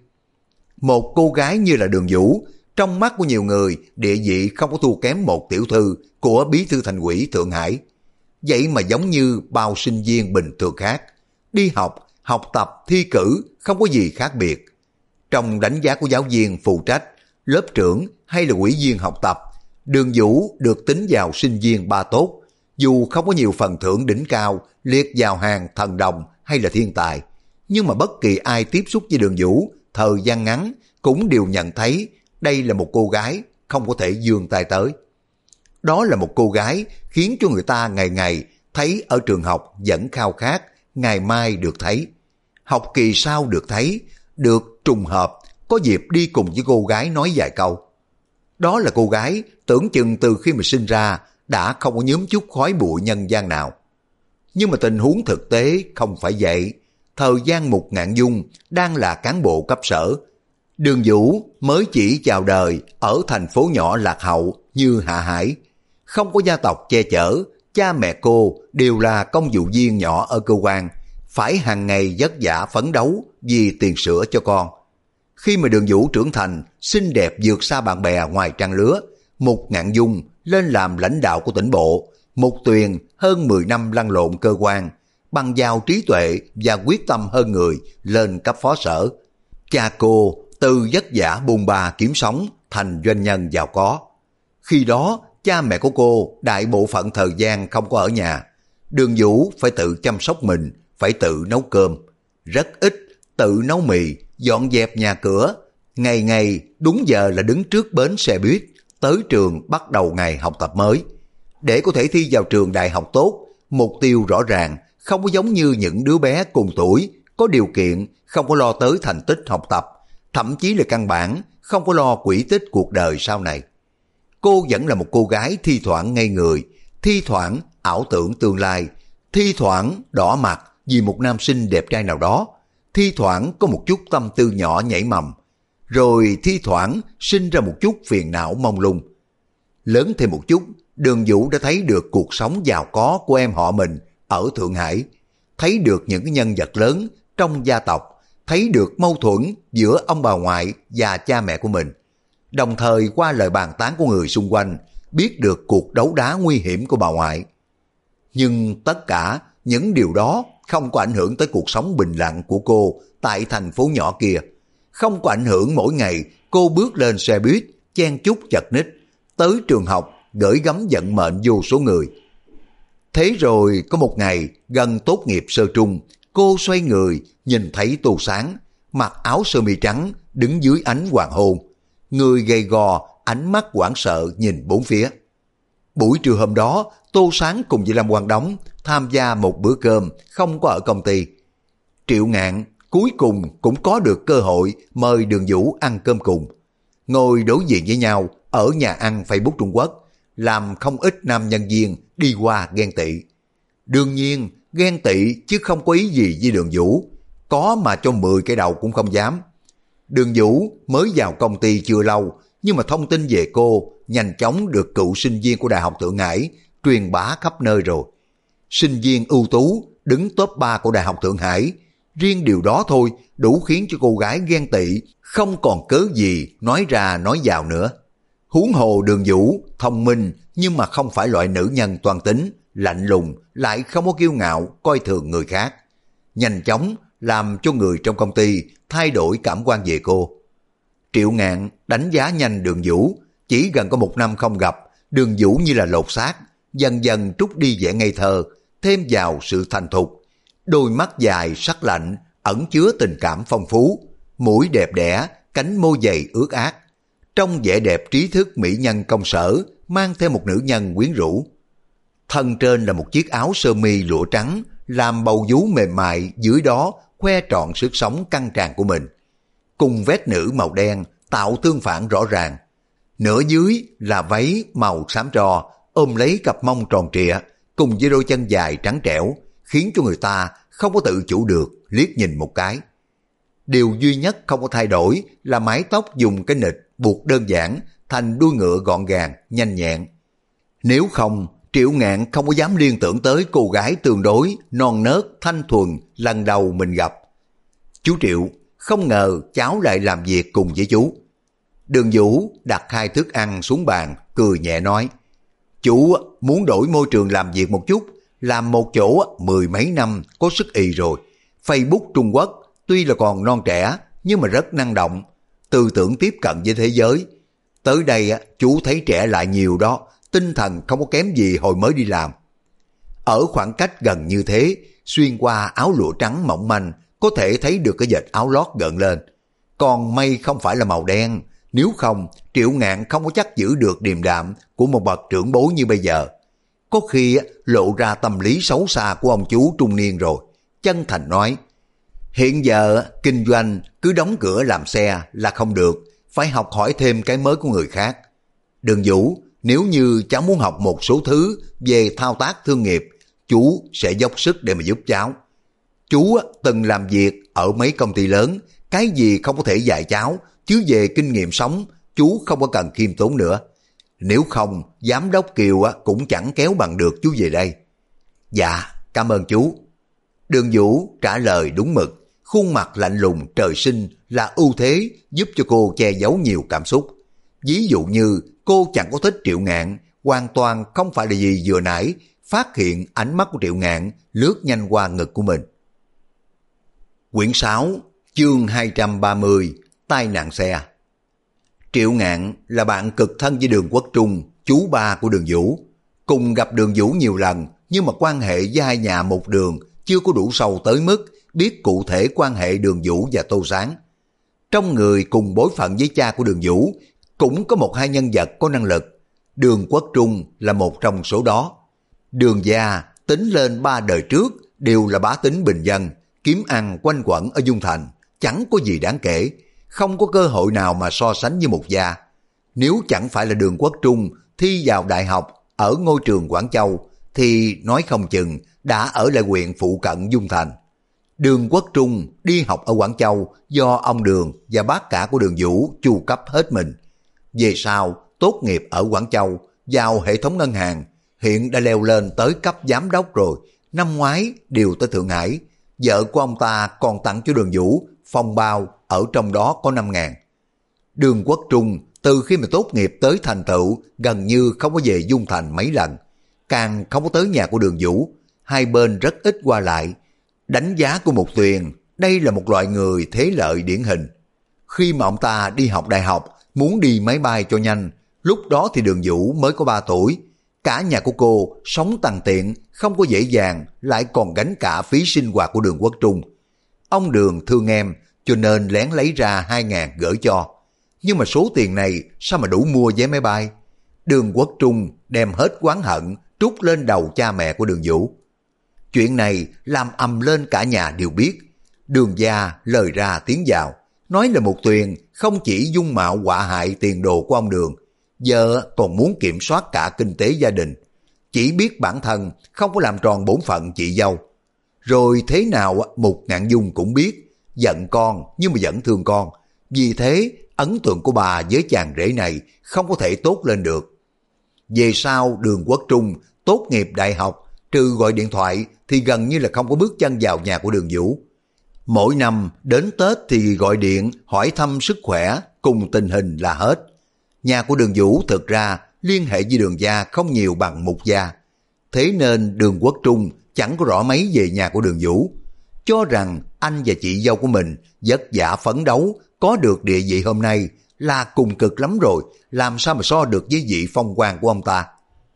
Một cô gái như là Đường Vũ, trong mắt của nhiều người, địa vị không có thua kém một tiểu thư của bí thư thành ủy Thượng Hải. Vậy mà giống như bao sinh viên bình thường khác, đi học, học tập, thi cử không có gì khác biệt. Trong đánh giá của giáo viên phụ trách, lớp trưởng hay là ủy viên học tập, Đường Vũ được tính vào sinh viên ba tốt, dù không có nhiều phần thưởng đỉnh cao, liệt vào hàng thần đồng hay là thiên tài. Nhưng mà bất kỳ ai tiếp xúc với Đường Vũ, thời gian ngắn cũng đều nhận thấy đây là một cô gái không có thể vươn tay tới. Đó là một cô gái khiến cho người ta ngày ngày thấy ở trường học vẫn khao khát, ngày mai được thấy. Học kỳ sau được thấy, được trùng hợp, có dịp đi cùng với cô gái nói vài câu. Đó là cô gái tưởng chừng từ khi mà sinh ra đã không có nhúm chút khói bụi nhân gian nào. Nhưng mà tình huống thực tế không phải vậy. Thời gian Mục Ngạn Dung đang là cán bộ cấp sở. Đường Vũ mới chỉ chào đời ở thành phố nhỏ lạc hậu như Hạ Hải. Không có gia tộc che chở, cha mẹ cô đều là công vụ viên nhỏ ở cơ quan, phải hàng ngày vất vả phấn đấu vì tiền sữa cho con. Khi mà Đường Vũ trưởng thành, xinh đẹp vượt xa bạn bè ngoài trang lứa, Mục Ngạn Dung lên làm lãnh đạo của tỉnh bộ, Mục Tuyền hơn 10 năm lăn lộn cơ quan, bằng vào trí tuệ và quyết tâm hơn người lên cấp phó sở. Cha cô từ vất vả bôn ba kiếm sống thành doanh nhân giàu có. Khi đó, cha mẹ của cô đại bộ phận thời gian không có ở nhà. Đường Vũ phải tự chăm sóc mình, phải tự nấu cơm. Rất ít, tự nấu mì, dọn dẹp nhà cửa. Ngày ngày đúng giờ là đứng trước bến xe buýt, tới trường bắt đầu ngày học tập mới. Để có thể thi vào trường đại học tốt, mục tiêu rõ ràng, không có giống như những đứa bé cùng tuổi, có điều kiện, không có lo tới thành tích học tập, thậm chí là căn bản, không có lo quỹ tích cuộc đời sau này. Cô vẫn là một cô gái thi thoảng ngây người, thi thoảng ảo tưởng tương lai, thi thoảng đỏ mặt vì một nam sinh đẹp trai nào đó, thi thoảng có một chút tâm tư nhỏ nhảy mầm, rồi thi thoảng sinh ra một chút phiền não mông lung. Lớn thêm một chút, Đường Vũ đã thấy được cuộc sống giàu có của em họ mình ở Thượng Hải, thấy được những nhân vật lớn trong gia tộc, thấy được mâu thuẫn giữa ông bà ngoại và cha mẹ của mình. Đồng thời qua lời bàn tán của người xung quanh, biết được cuộc đấu đá nguy hiểm của bà ngoại. Nhưng tất cả những điều đó không có ảnh hưởng tới cuộc sống bình lặng của cô tại thành phố nhỏ kia. Không có ảnh hưởng mỗi ngày cô bước lên xe buýt, chen chúc chật ních, tới trường học gửi gắm vận mệnh vô số người. Thế rồi có một ngày gần tốt nghiệp sơ trung, cô xoay người nhìn thấy Tô Sáng, mặc áo sơ mi trắng, đứng dưới ánh hoàng hôn. Người gầy gò, ánh mắt hoảng sợ nhìn bốn phía. Buổi trưa hôm đó, Tô Sáng cùng với Lâm Quang Đống tham gia một bữa cơm không có ở công ty. Triệu Ngạn cuối cùng cũng có được cơ hội mời Đường Vũ ăn cơm cùng. Ngồi đối diện với nhau ở nhà ăn Facebook Trung Quốc, làm không ít nam nhân viên đi qua ghen tị. Đương nhiên, ghen tị chứ không có ý gì với Đường Vũ, có mà cho 10 cái đầu cũng không dám. Đường Vũ mới vào công ty chưa lâu, nhưng mà thông tin về cô nhanh chóng được cựu sinh viên của Đại học Thượng Hải truyền bá khắp nơi rồi. Sinh viên ưu tú đứng top 3 của Đại học Thượng Hải, riêng điều đó thôi đủ khiến cho cô gái ghen tị không còn cớ gì nói ra nói vào nữa. Huống hồ Đường Vũ thông minh nhưng mà không phải loại nữ nhân toan tính, lạnh lùng, lại không có kiêu ngạo coi thường người khác. Nhanh chóng làm cho người trong công ty thay đổi cảm quan về cô. Triệu Ngạn đánh giá nhanh Đường Vũ, chỉ gần có 1 năm không gặp, Đường Vũ như là lột xác, dần dần trút đi vẻ ngây thơ, thêm vào sự thành thục. Đôi mắt dài sắc lạnh, ẩn chứa tình cảm phong phú, mũi đẹp đẽ, cánh môi dày ướt át. Trong vẻ đẹp trí thức mỹ nhân công sở, mang theo một nữ nhân quyến rũ. Thân trên là một chiếc áo sơ mi lụa trắng, làm bầu vú mềm mại, dưới đó khoe trọn sức sống căng tràn của mình. Cùng vest nữ màu đen tạo tương phản rõ ràng. Nửa dưới là váy màu xám tro, ôm lấy cặp mông tròn trịa, cùng với đôi chân dài trắng trẻo, khiến cho người ta không có tự chủ được liếc nhìn một cái. Điều duy nhất không có thay đổi là mái tóc dùng cái nịt buộc đơn giản thành đuôi ngựa gọn gàng, nhanh nhẹn. Nếu không, Triệu Ngạn không có dám liên tưởng tới cô gái tương đối non nớt, thanh thuần lần đầu mình gặp. Chú Triệu, không ngờ cháu lại làm việc cùng với chú. Đường Vũ đặt 2 thức ăn xuống bàn, cười nhẹ nói, chú muốn đổi môi trường làm việc một chút, làm một chỗ 10 mấy năm có sức ì rồi. Facebook Trung Quốc tuy là còn non trẻ nhưng mà rất năng động, tư tưởng tiếp cận với thế giới. Tới đây chú thấy trẻ lại nhiều đó, tinh thần không có kém gì hồi mới đi làm. Ở khoảng cách gần như thế, xuyên qua áo lụa trắng mỏng manh, có thể thấy được cái vệt áo lót gợn lên. Còn mây không phải là màu đen, nếu không Triệu Ngạn không có chắc giữ được điềm đạm của một bậc trưởng bối như bây giờ. Có khi lộ ra tâm lý xấu xa của ông chú trung niên rồi. Chân thành nói, hiện giờ kinh doanh cứ đóng cửa làm xe là không được, phải học hỏi thêm cái mới của người khác. Đường Vũ, nếu như cháu muốn học một số thứ về thao tác thương nghiệp, chú sẽ dốc sức để mà giúp cháu. Chú từng làm việc ở mấy công ty lớn, cái gì không có thể dạy cháu, chứ về kinh nghiệm sống, chú không có cần khiêm tốn nữa. Nếu không, giám đốc Kiều cũng chẳng kéo bằng được chú về đây. Dạ, cảm ơn chú. Đường Vũ trả lời đúng mực, khuôn mặt lạnh lùng trời sinh là ưu thế giúp cho cô che giấu nhiều cảm xúc. Ví dụ như cô chẳng có thích Triệu Ngạn, hoàn toàn không phải là gì vừa nãy phát hiện ánh mắt của Triệu Ngạn lướt nhanh qua ngực của mình. Quyển 6, chương 230, tai nạn xe. Triệu Ngạn là bạn cực thân với Đường Quốc Trung, chú ba của Đường Vũ. Cùng gặp Đường Vũ nhiều lần, nhưng mà quan hệ với hai nhà một đường chưa có đủ sâu tới mức biết cụ thể quan hệ Đường Vũ và Tô Sáng. Trong người cùng bối phận với cha của Đường Vũ, cũng có 1-2 nhân vật có năng lực. Đường Quốc Trung là một trong số đó. Đường gia tính lên 3 đời trước đều là bá tính bình dân, kiếm ăn quanh quẩn ở Dung Thành, chẳng có gì đáng kể, không có cơ hội nào mà so sánh với một gia. Nếu chẳng phải là Đường Quốc Trung thi vào đại học ở ngôi trường Quảng Châu, thì nói không chừng đã ở lại huyện phụ cận Dung Thành. Đường Quốc Trung đi học ở Quảng Châu do ông Đường và bác cả của Đường Vũ chu cấp hết mình. Về sau, tốt nghiệp ở Quảng Châu, vào hệ thống ngân hàng, hiện đã leo lên tới cấp giám đốc rồi, năm ngoái điều tới Thượng Hải. Vợ của ông ta còn tặng cho Đường Vũ phong bao, ở trong đó có 5.000. Đường Quốc Trung từ khi mà tốt nghiệp tới thành tựu gần như không có về Dung Thành mấy lần, càng không có tới nhà của Đường Vũ, hai bên rất ít qua lại. Đánh giá của Mục Tuyền, đây là một loại người thế lợi điển hình. Khi mà ông ta đi học đại học, muốn đi máy bay cho nhanh, lúc đó thì Đường Vũ mới có 3 tuổi. Cả nhà của cô sống tằn tiện, không có dễ dàng, lại còn gánh cả phí sinh hoạt của Đường Quốc Trung. Ông Đường thương em, cho nên lén lấy ra 2.000 gửi cho. Nhưng mà số tiền này sao mà đủ mua vé máy bay? Đường Quốc Trung đem hết oán hận trút lên đầu cha mẹ của Đường Vũ. Chuyện này làm ầm lên cả nhà đều biết. Đường gia lời ra tiếng vào, nói là Mục Tuyền không chỉ dung mạo họa hại tiền đồ của ông Đường, giờ còn muốn kiểm soát cả kinh tế gia đình. Chỉ biết bản thân không có làm tròn bổn phận chị dâu. Rồi thế nào Mục Ngạn Dung cũng biết, giận con nhưng mà vẫn thương con. Vì thế ấn tượng của bà với chàng rể này không có thể tốt lên được. Về sau Đường Quốc Trung tốt nghiệp đại học, trừ gọi điện thoại thì gần như là không có bước chân vào nhà của Đường Vũ. Mỗi năm đến Tết thì gọi điện hỏi thăm sức khỏe cùng tình hình là hết. Nhà của Đường Vũ thực ra liên hệ với Đường gia không nhiều bằng Mục gia. Thế nên Đường Quốc Trung chẳng có rõ mấy về nhà của Đường Vũ. Cho rằng anh và chị dâu của mình vất vả phấn đấu có được địa vị hôm nay là cùng cực lắm rồi, làm sao mà so được với vị phong quang của ông ta.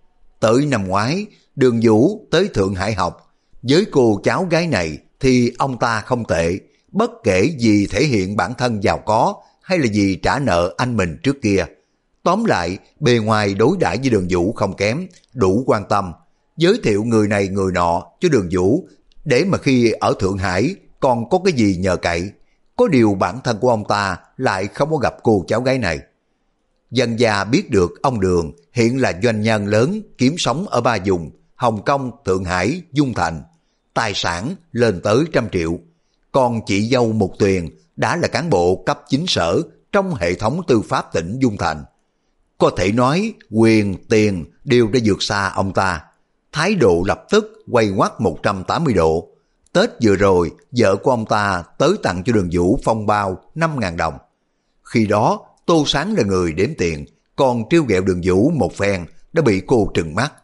Tới năm ngoái, Đường Vũ tới Thượng Hải học. Với cô cháu gái này thì ông ta không tệ, bất kể vì thể hiện bản thân giàu có hay là vì trả nợ anh mình trước kia. Tóm lại, bề ngoài đối đãi với Đường Vũ không kém, đủ quan tâm, giới thiệu người này người nọ cho Đường Vũ, để mà khi ở Thượng Hải còn có cái gì nhờ cậy. Có điều bản thân của ông ta lại không có gặp cô cháu gái này. Dân gia biết được ông Đường hiện là doanh nhân lớn kiếm sống ở 3 vùng, Hồng Kông, Thượng Hải, Dung Thành. Tài sản lên tới 100 triệu. Còn chị dâu Mục Tuyền đã là cán bộ cấp chính sở trong hệ thống tư pháp tỉnh Dung Thành. Có thể nói quyền, tiền đều đã vượt xa ông ta. Thái độ lập tức quay ngoắt 180 độ. Tết vừa rồi, vợ của ông ta tới tặng cho Đường Vũ phong bao 5.000 đồng. Khi đó, Tô Sáng là người đếm tiền, còn trêu ghẹo Đường Vũ một phen đã bị cô trừng mắt.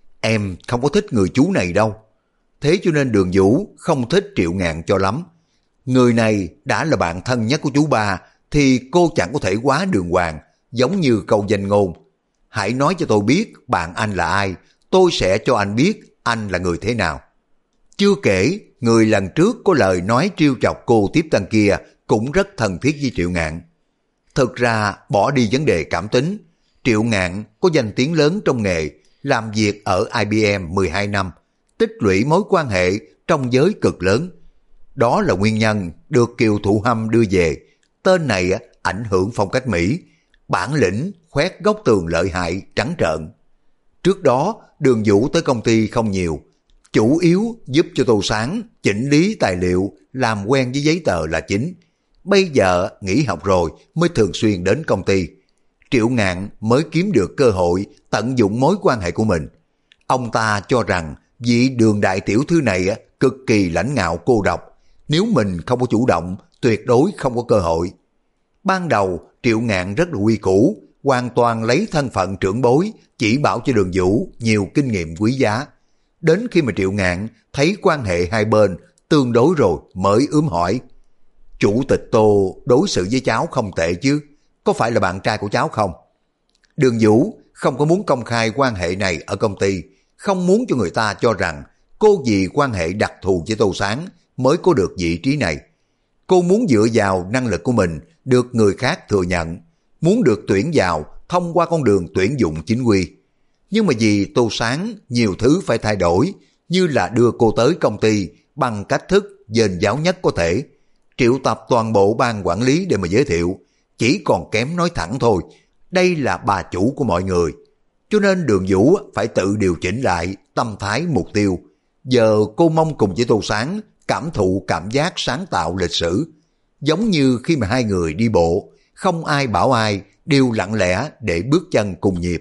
Em không có thích người chú này đâu. Thế cho nên Đường Vũ không thích Triệu Ngạn cho lắm. Người này đã là bạn thân nhất của chú ba, thì cô chẳng có thể quá đường hoàng, giống như câu danh ngôn. Hãy nói cho tôi biết bạn anh là ai, tôi sẽ cho anh biết anh là người thế nào. Chưa kể, người lần trước có lời nói trêu chọc cô tiếp tân kia cũng rất thân thiết với Triệu Ngạn. Thực ra, bỏ đi vấn đề cảm tính, Triệu Ngạn có danh tiếng lớn trong nghề, làm việc ở IBM 12 năm, tích lũy mối quan hệ trong giới cực lớn. Đó là nguyên nhân được Kiều Thụ Hâm đưa về. Tên này ảnh hưởng phong cách Mỹ, bản lĩnh khoét góc tường lợi hại trắng trợn. Trước đó, Đường Vũ tới công ty không nhiều, chủ yếu giúp cho Tô Sáng chỉnh lý tài liệu, làm quen với giấy tờ là chính. Bây giờ nghỉ học rồi mới thường xuyên đến công ty. Triệu Ngạn mới kiếm được cơ hội tận dụng mối quan hệ của mình. Ông ta cho rằng vị Đường đại tiểu thư này cực kỳ lãnh ngạo cô độc. Nếu mình không có chủ động, tuyệt đối không có cơ hội. Ban đầu Triệu Ngạn rất là quy củ, hoàn toàn lấy thân phận trưởng bối, chỉ bảo cho Đường Vũ nhiều kinh nghiệm quý giá. Đến khi mà Triệu Ngạn thấy quan hệ hai bên tương đối rồi mới ướm hỏi. Chủ tịch Tô đối xử với cháu không tệ chứ, có phải là bạn trai của cháu không? Đường Vũ không có muốn công khai quan hệ này ở công ty, không muốn cho người ta cho rằng cô vì quan hệ đặc thù với Tô Sáng mới có được vị trí này. Cô muốn dựa vào năng lực của mình được người khác thừa nhận, muốn được tuyển vào thông qua con đường tuyển dụng chính quy. Nhưng mà vì Tô Sáng nhiều thứ phải thay đổi, như là đưa cô tới công ty bằng cách thức dền giáo nhất có thể, triệu tập toàn bộ ban quản lý để mà giới thiệu, chỉ còn kém nói thẳng thôi, đây là bà chủ của mọi người. Cho nên Đường Vũ phải tự điều chỉnh lại tâm thái mục tiêu. Giờ cô mong cùng với Tô Sáng cảm thụ cảm giác sáng tạo lịch sử. Giống như khi mà hai người đi bộ, không ai bảo ai, đều lặng lẽ để bước chân cùng nhịp.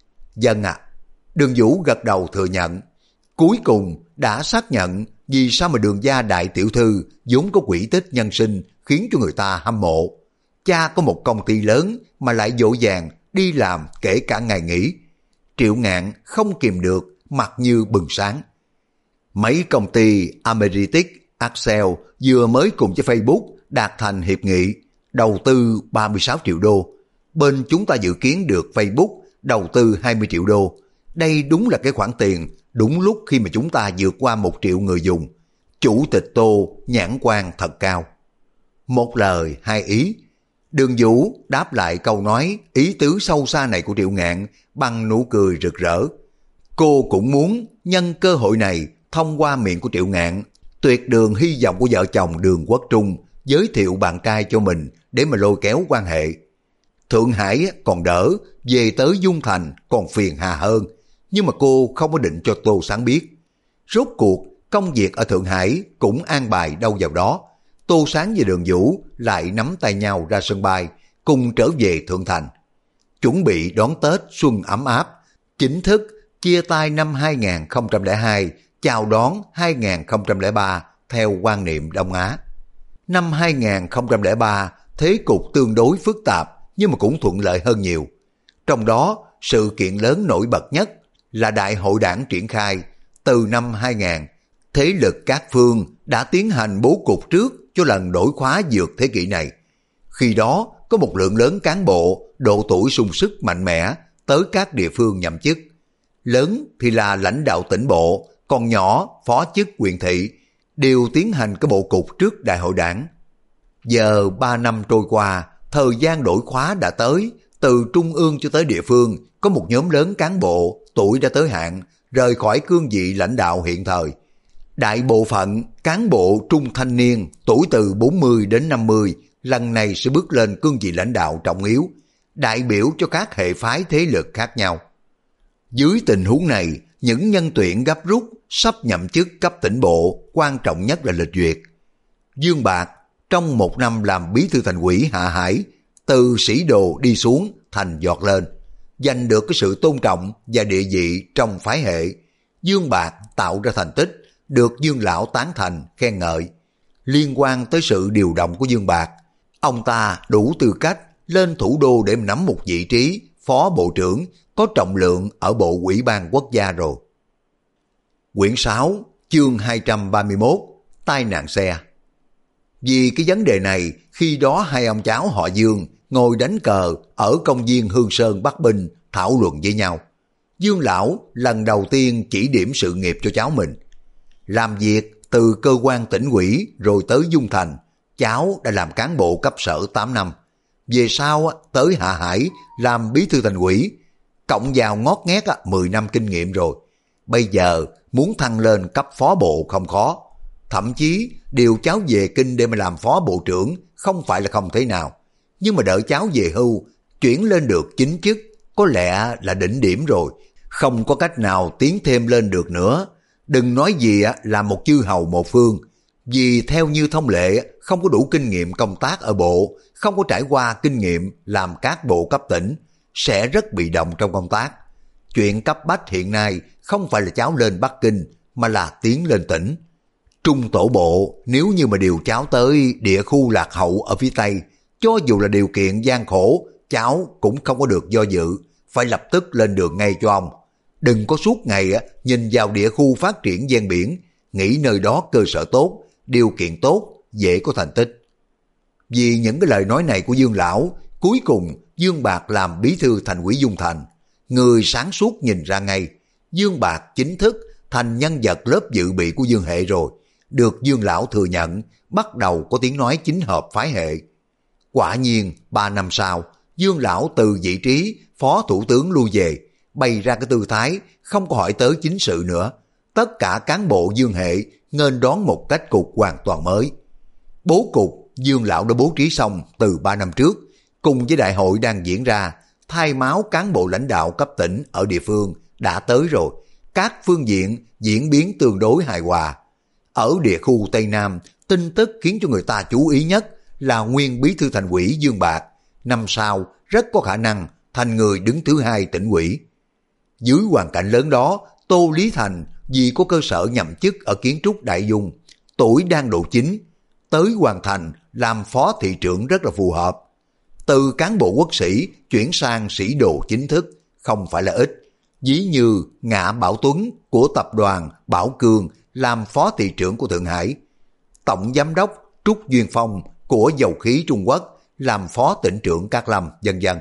Dân à, Đường Vũ gật đầu thừa nhận. Cuối cùng đã xác nhận vì sao mà Đường gia đại tiểu thư vốn có quỹ tích nhân sinh khiến cho người ta hâm mộ. Cha có một công ty lớn mà lại vội vàng đi làm kể cả ngày nghỉ. Triệu Ngạn không kìm được, mặt như bừng sáng. Mấy công ty Ameritic, Axel vừa mới cùng với Facebook đạt thành hiệp nghị đầu tư 36 triệu đô. Bên chúng ta dự kiến được Facebook đầu tư 20 triệu đô. Đây đúng là cái khoản tiền đúng lúc khi mà chúng ta vượt qua 1 triệu người dùng. Chủ tịch Tô nhãn quan thật cao. Một lời hai ý. Đường Vũ đáp lại câu nói ý tứ sâu xa này của Triệu Ngạn bằng nụ cười rực rỡ. Cô cũng muốn nhân cơ hội này thông qua miệng của Triệu Ngạn tuyệt đường hy vọng của vợ chồng Đường Quốc Trung giới thiệu bạn trai cho mình để mà lôi kéo quan hệ. Thượng Hải còn đỡ, về tới Dung Thành còn phiền hà hơn, nhưng mà cô không có định cho Tô Sáng biết. Rốt cuộc công việc ở Thượng Hải cũng an bài đâu vào đó. Tô Sáng và Đường Vũ lại nắm tay nhau ra sân bay, cùng trở về Thượng Thành. Chuẩn bị đón Tết xuân ấm áp, chính thức chia tay năm 2002, chào đón 2003 theo quan niệm Đông Á. Năm 2003, thế cục tương đối phức tạp nhưng mà cũng thuận lợi hơn nhiều. Trong đó, sự kiện lớn nổi bật nhất là Đại hội Đảng triển khai. Từ năm 2000, thế lực các phương đã tiến hành bố cục trước cho lần đổi khóa vượt thế kỷ này. Khi đó, có một lượng lớn cán bộ, độ tuổi sung sức mạnh mẽ tới các địa phương nhậm chức. Lớn thì là lãnh đạo tỉnh bộ, còn nhỏ phó chức huyện thị, đều tiến hành cái bộ cục trước Đại hội Đảng. Giờ 3 năm trôi qua, thời gian đổi khóa đã tới, từ trung ương cho tới địa phương, có một nhóm lớn cán bộ, tuổi đã tới hạn, rời khỏi cương vị lãnh đạo hiện thời. Đại bộ phận cán bộ trung thanh niên, tuổi từ 40 đến 50, lần này sẽ bước lên cương vị lãnh đạo trọng yếu, đại biểu cho các hệ phái thế lực khác nhau. Dưới tình huống này, những nhân tuyển gấp rút sắp nhậm chức cấp tỉnh bộ, quan trọng nhất là lịch duyệt. Dương Bạc trong 1 năm làm bí thư thành ủy Hạ Hải, từ sĩ đồ đi xuống thành giọt lên, giành được cái sự tôn trọng và địa vị trong phái hệ. Dương Bạc tạo ra thành tích, được Dương Lão tán thành, khen ngợi. Liên quan tới sự điều động của Dương Bạc, ông ta đủ tư cách lên thủ đô để nắm một vị trí phó bộ trưởng có trọng lượng ở Bộ Ủy ban Quốc gia rồi. Quyển 6, chương 231, tai nạn xe. Vì cái vấn đề này, khi đó hai ông cháu họ Dương ngồi đánh cờ ở công viên Hương Sơn Bắc Bình thảo luận với nhau. Dương Lão lần đầu tiên chỉ điểm sự nghiệp cho cháu mình. Làm việc từ cơ quan tỉnh ủy rồi tới Dung Thành, cháu đã làm cán bộ cấp sở 8 năm. Về sau tới Hạ Hải làm bí thư thành ủy, cộng vào ngót nghét 10 năm kinh nghiệm rồi. Bây giờ muốn thăng lên cấp phó bộ không khó. Thậm chí điều cháu về kinh để mà làm phó bộ trưởng không phải là không thể nào. Nhưng mà đợi cháu về hưu, chuyển lên được chính chức, có lẽ là đỉnh điểm rồi. Không có cách nào tiến thêm lên được nữa. Đừng nói gì là một chư hầu một phương. Vì theo như thông lệ, không có đủ kinh nghiệm công tác ở bộ, không có trải qua kinh nghiệm làm các bộ cấp tỉnh, sẽ rất bị động trong công tác. Chuyện cấp bách hiện nay không phải là cháu lên Bắc Kinh, mà là tiến lên tỉnh. Trung tổ bộ nếu như mà điều cháu tới địa khu lạc hậu ở phía Tây, cho dù là điều kiện gian khổ, cháu cũng không có được do dự, phải lập tức lên đường ngay cho ông. Đừng có suốt ngày nhìn vào địa khu phát triển ven biển, nghĩ nơi đó cơ sở tốt, điều kiện tốt, dễ có thành tích. Vì những cái lời nói này của Dương Lão, cuối cùng Dương Bạc làm bí thư thành ủy Dung Thành. Người sáng suốt nhìn ra ngay, Dương Bạc chính thức thành nhân vật lớp dự bị của Dương Hệ rồi. Được Dương Lão thừa nhận, bắt đầu có tiếng nói chính hợp phái hệ. Quả nhiên, 3 năm sau, Dương Lão từ vị trí phó thủ tướng lui về, bày ra cái tư thái không có hỏi tới chính sự nữa. Tất cả cán bộ Dương Hệ nghênh đón một cách cục hoàn toàn mới. Bố cục Dương Lão đã bố trí xong từ 3 năm trước, cùng với đại hội đang diễn ra, thay máu cán bộ lãnh đạo cấp tỉnh ở địa phương đã tới rồi. Các phương diện diễn biến tương đối hài hòa. Ở địa khu Tây Nam, tin tức khiến cho người ta chú ý nhất là nguyên bí thư thành ủy Dương Bạc, năm sau rất có khả năng thành người đứng thứ 2 tỉnh ủy. Dưới hoàn cảnh lớn đó, Tô Lý Thành vì có cơ sở nhậm chức ở kiến trúc Đại Dung, tuổi đang độ chín, tới hoàn thành làm phó thị trưởng rất là phù hợp. Từ cán bộ quốc sĩ chuyển sang sĩ đồ chính thức không phải là ít. Ví như Ngạ Bảo Tuấn của tập đoàn Bảo Cường làm phó thị trưởng của Thượng Hải. tổng giám đốc Trúc Duyên Phong của Dầu khí Trung Quốc làm phó tỉnh trưởng Cát Lâm, vân vân.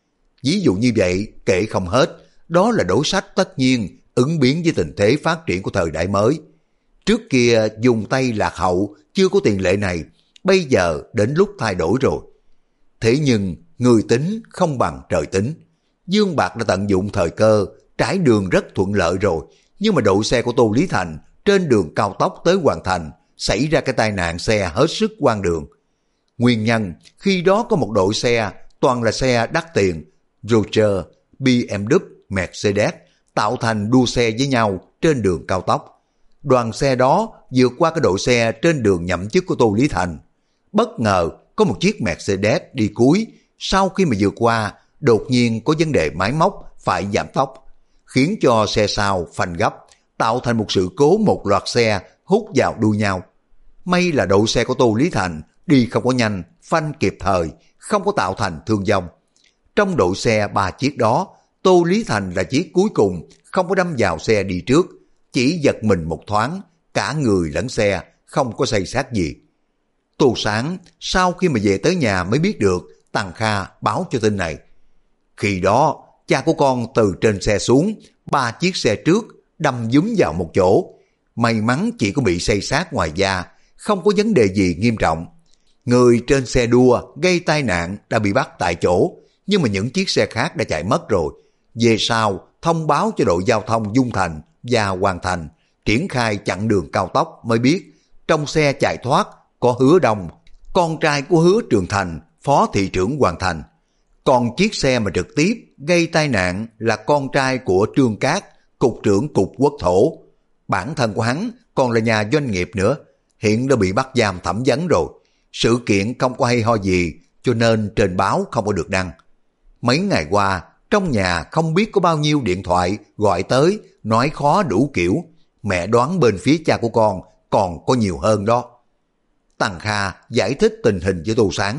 Ví dụ như vậy kể không hết, đó là đối sách tất nhiên ứng biến với tình thế phát triển của thời đại mới. Trước kia dùng tay lạc hậu chưa có tiền lệ này, bây giờ đến lúc thay đổi rồi. Thế nhưng người tính không bằng trời tính. Dương Bạc đã tận dụng thời cơ, trải đường rất thuận lợi rồi, nhưng mà đội xe của Tô Lý Thành trên đường cao tốc tới Hoàng Thành xảy ra cái tai nạn xe hết sức hoang đường. Nguyên nhân khi đó có một đội xe toàn là xe đắt tiền, Roger, BMW, Mercedes tạo thành đua xe với nhau trên đường cao tốc. Đoàn xe đó vượt qua cái đội xe trên đường nhậm chức của Tô Lý Thành. Bất ngờ có một chiếc Mercedes đi cuối, sau khi mà vượt qua đột nhiên có vấn đề máy móc phải giảm tốc, khiến cho xe sau phanh gấp, tạo thành một sự cố một loạt xe hút vào đuôi nhau. May là đội xe của Tô Lý Thành đi không có nhanh, phanh kịp thời, không có tạo thành thương vong. Trong đội xe 3 chiếc đó, Tô Lý Thành là chiếc cuối cùng không có đâm vào xe đi trước, chỉ giật mình một thoáng, cả người lẫn xe không có xây xát gì. Tô Sáng sau khi mà về tới nhà mới biết được Tằng Kha báo cho tin này. Khi đó cha của con từ trên xe xuống, 3 chiếc xe trước đâm dúm vào một chỗ. May mắn chỉ có bị xây xát ngoài da, không có vấn đề gì nghiêm trọng. Người trên xe đua gây tai nạn đã bị bắt tại chỗ, nhưng mà những chiếc xe khác đã chạy mất rồi. Về sau thông báo cho đội giao thông Dung Thành và Hoàng Thành triển khai chặn đường cao tốc mới biết trong xe chạy thoát có Hứa Đông, con trai của Hứa Trường Thành, phó thị trưởng Hoàng Thành. Còn chiếc xe mà trực tiếp gây tai nạn là con trai của Trương Cát, cục trưởng cục quốc thổ. Bản thân của hắn còn là nhà doanh nghiệp nữa, hiện đã bị bắt giam thẩm vấn rồi. Sự kiện không có hay ho gì, cho nên trên báo không có được đăng. Mấy ngày qua, trong nhà không biết có bao nhiêu điện thoại gọi tới, nói khó đủ kiểu. Mẹ đoán bên phía cha của con còn có nhiều hơn đó. Tằng Kha giải thích tình hình với Tô Sáng.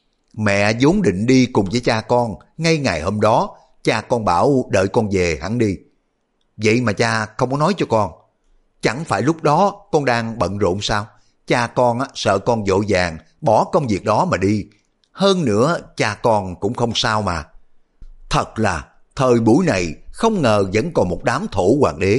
Mẹ vốn định đi cùng với cha con, ngay ngày hôm đó, cha con bảo đợi con về hẳn đi. Vậy mà cha không có nói cho con. Chẳng phải lúc đó con đang bận rộn sao? Cha con sợ con vội vàng, bỏ công việc đó mà đi. Hơn nữa cha con cũng không sao mà. Thật là thời buổi này không ngờ vẫn còn một đám thổ hoàng đế.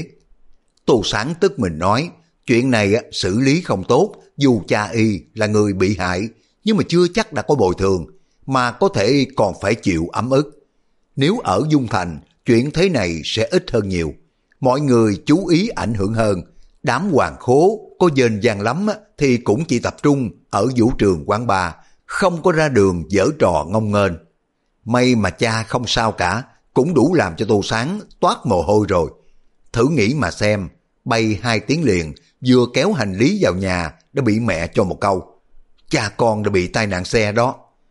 Tô Sáng tức mình nói, chuyện này xử lý không tốt, dù cha y là người bị hại, nhưng mà chưa chắc đã có bồi thường, mà có thể còn phải chịu ấm ức. Nếu ở Dung Thành, chuyện thế này sẽ ít hơn nhiều. Mọi người chú ý ảnh hưởng hơn. Đám hoàng khố có dên dàng lắm thì cũng chỉ tập trung ở vũ trường quán bar, không có ra đường giở trò ngông nghênh. May mà cha không sao cả, cũng đủ làm cho Tô Sáng toát mồ hôi rồi. Thử nghĩ mà xem, bay 2 tiếng liền, vừa kéo hành lý vào nhà đã bị mẹ cho một câu. Cha con đã bị tai nạn xe đó.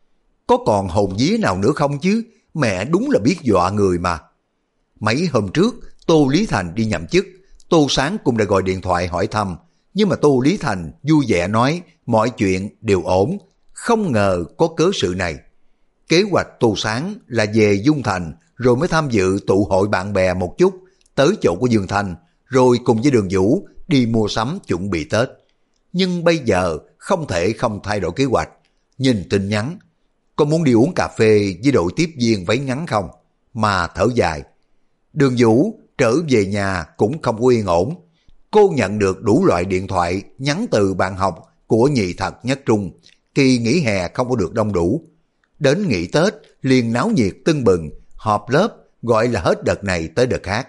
Có còn hồn vía nào nữa không chứ? Mẹ đúng là biết dọa người mà. Mấy hôm trước, Tô Lý Thành đi nhậm chức, Tô Sáng cũng đã gọi điện thoại hỏi thăm, nhưng mà Tô Lý Thành vui vẻ nói mọi chuyện đều ổn, không ngờ có cớ sự này. Kế hoạch Tô Sáng là về Dung Thành rồi mới tham dự tụ hội bạn bè một chút, tới chỗ của Dương Thanh, rồi cùng với Đường Vũ đi mua sắm chuẩn bị Tết. Nhưng bây giờ không thể không thay đổi kế hoạch. Nhìn tin nhắn, con muốn đi uống cà phê với đội tiếp viên váy ngắn không? Mà thở dài. Đường Vũ trở về nhà cũng không có yên ổn. Cô nhận được đủ loại điện thoại nhắn từ bạn học của nhị thật nhất trung. Kỳ nghỉ hè không có được đông đủ. Đến nghỉ Tết liền náo nhiệt tưng bừng, họp lớp gọi là hết đợt này tới đợt khác.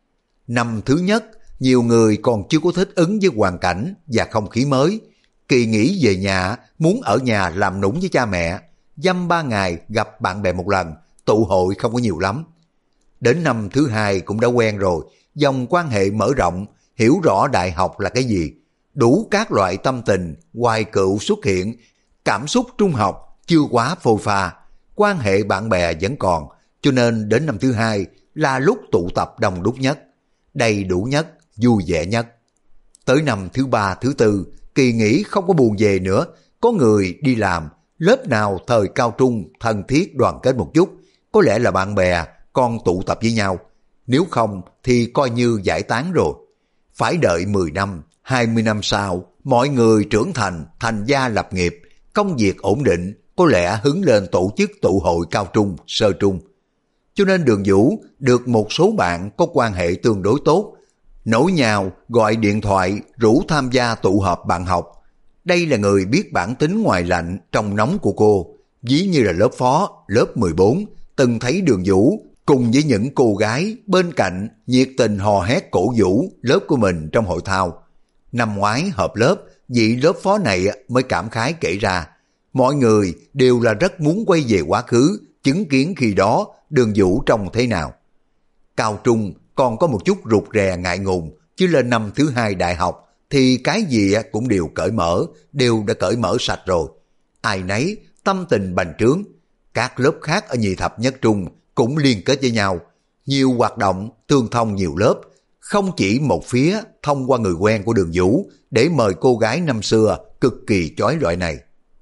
Năm thứ nhất, nhiều người còn chưa có thích ứng với hoàn cảnh và không khí mới. Kỳ nghỉ về nhà, muốn ở nhà làm nũng với cha mẹ, dăm 3 ngày gặp bạn bè một lần, tụ hội không có nhiều lắm. Đến năm thứ hai cũng đã quen rồi, dòng quan hệ mở rộng, hiểu rõ đại học là cái gì. Đủ các loại tâm tình, hoài cựu xuất hiện, cảm xúc trung học chưa quá phôi pha, quan hệ bạn bè vẫn còn, cho nên đến năm thứ hai là lúc tụ tập đông đúc nhất, đầy đủ nhất, vui vẻ nhất. Tới năm thứ ba, thứ tư, kỳ nghỉ không có buồn về nữa, có người đi làm, lớp nào thời cao trung thân thiết đoàn kết một chút, có lẽ là bạn bè còn tụ tập với nhau, nếu không thì coi như giải tán rồi. Phải đợi 10 năm, 20 năm sau Mọi người trưởng thành, thành gia lập nghiệp, công việc ổn định, có lẽ hứng lên tổ chức tụ hội cao trung, sơ trung. Cho nên Đường Vũ được một số bạn có quan hệ tương đối tốt, nối nhau gọi điện thoại rủ tham gia tụ họp bạn học. Đây là người biết bản tính ngoài lạnh trong nóng của cô, ví như là lớp phó, lớp 14, từng thấy Đường Vũ cùng với những cô gái bên cạnh nhiệt tình hò hét cổ vũ lớp của mình trong hội thao. Năm ngoái họp lớp, vị lớp phó này mới cảm khái kể ra, mọi người đều là rất muốn quay về quá khứ, chứng kiến khi đó Đường Vũ trông thế nào. Cao trung còn có một chút rụt rè ngại ngùng, chứ lên năm thứ hai đại học thì cái gì cũng đều cởi mở, đều đã cởi mở sạch rồi. Ai nấy tâm tình bành trướng, các lớp khác ở nhị thập nhất trung cũng liên kết với nhau, nhiều hoạt động tương thông nhiều lớp, không chỉ một phía thông qua người quen của Đường Vũ để mời cô gái năm xưa cực kỳ chói lọi này.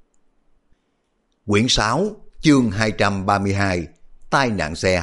Quyển 6, chương 232, tai nạn xe.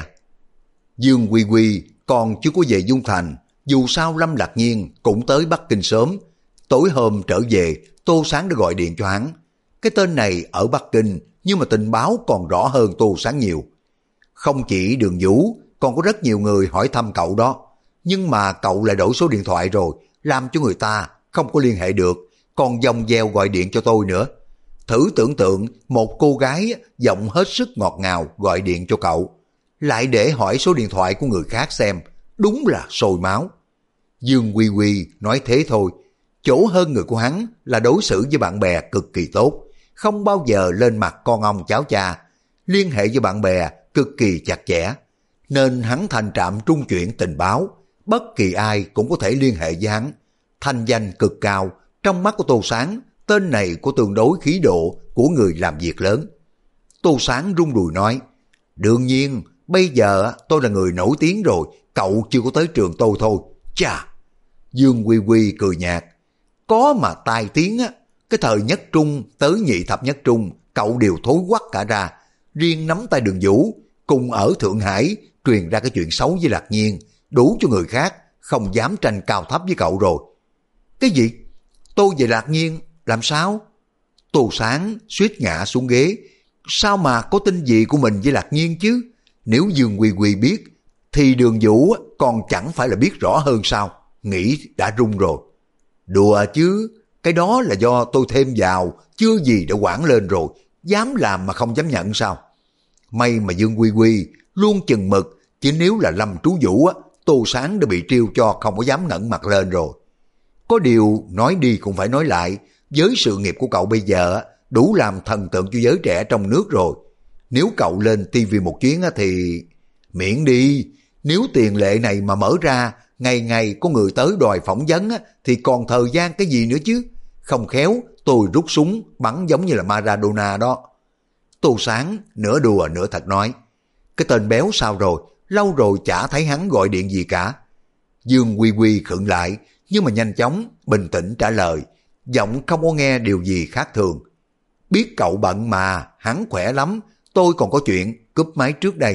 Dương Quy Quy còn chưa có về Dung Thành, dù sao Lâm Lạc Nhiên cũng tới Bắc Kinh sớm. Tối hôm trở về, Tô Sáng đã gọi điện cho hắn. Cái tên này ở Bắc Kinh, nhưng mà tình báo còn rõ hơn Tô Sáng nhiều. Không chỉ Đường Vũ, còn có rất nhiều người hỏi thăm cậu đó. Nhưng mà cậu lại đổi số điện thoại rồi, làm cho người ta không có liên hệ được, còn dòng dèo gọi điện cho tôi nữa. Thử tưởng tượng một cô gái giọng hết sức ngọt ngào gọi điện cho cậu, lại để hỏi số điện thoại của người khác xem, đúng là sôi máu. Dương Quy Quy nói thế thôi, chỗ hơn người của hắn là đối xử với bạn bè cực kỳ tốt, không bao giờ lên mặt con ông cháu cha, liên hệ với bạn bè cực kỳ chặt chẽ, nên hắn thành trạm trung chuyển tình báo, bất kỳ ai cũng có thể liên hệ với hắn. Thanh danh cực cao, trong mắt của Tô Sáng, tên này có tương đối khí độ của người làm việc lớn. Tô Sáng rung đùi nói, đương nhiên, bây giờ tôi là người nổi tiếng rồi, cậu chưa có tới trường tôi thôi. Chà! Dương Quy Quy cười nhạt, có mà tai tiếng á, cái thời nhất trung tới nhị thập nhất trung, cậu đều thối quắc cả ra. Riêng nắm tay Đường Vũ, cùng ở Thượng Hải, truyền ra cái chuyện xấu với Lạc Nhiên, đủ cho người khác không dám tranh cao thấp với cậu rồi. Cái gì? Tôi về Lạc Nhiên, làm sao? Tô Sáng suýt ngã xuống ghế. Sao mà có tin gì của mình với Lạc Nhiên chứ? Nếu Dương Quy Quy biết, thì Đường Vũ còn chẳng phải là biết rõ hơn sao? Nghĩ đã run rồi. Đùa chứ, cái đó là do tôi thêm vào, chưa gì đã quản lên rồi, dám làm mà không dám nhận sao? May mà Dương Quy Quy luôn chừng mực, chứ nếu là Lâm Trú Vũ á, Tô Sáng đã bị trêu cho không có dám ngẩng mặt lên rồi. Có điều nói đi cũng phải nói lại, với sự nghiệp của cậu bây giờ đủ làm thần tượng cho giới trẻ trong nước rồi. Nếu cậu lên tivi một chuyến thì miễn đi, nếu tiền lệ này mà mở ra, ngày ngày có người tới đòi phỏng vấn thì còn thời gian cái gì nữa chứ. Không khéo tôi rút súng bắn giống như là Maradona đó. Tô Sáng nửa đùa nửa thật nói, cái tên béo sao rồi, lâu rồi chả thấy hắn gọi điện gì cả. Dương Quy Quy khựng lại, nhưng mà nhanh chóng bình tĩnh trả lời, giọng không có nghe điều gì khác thường. Biết cậu bận mà, hắn khỏe lắm, tôi còn có chuyện, cúp máy trước đây.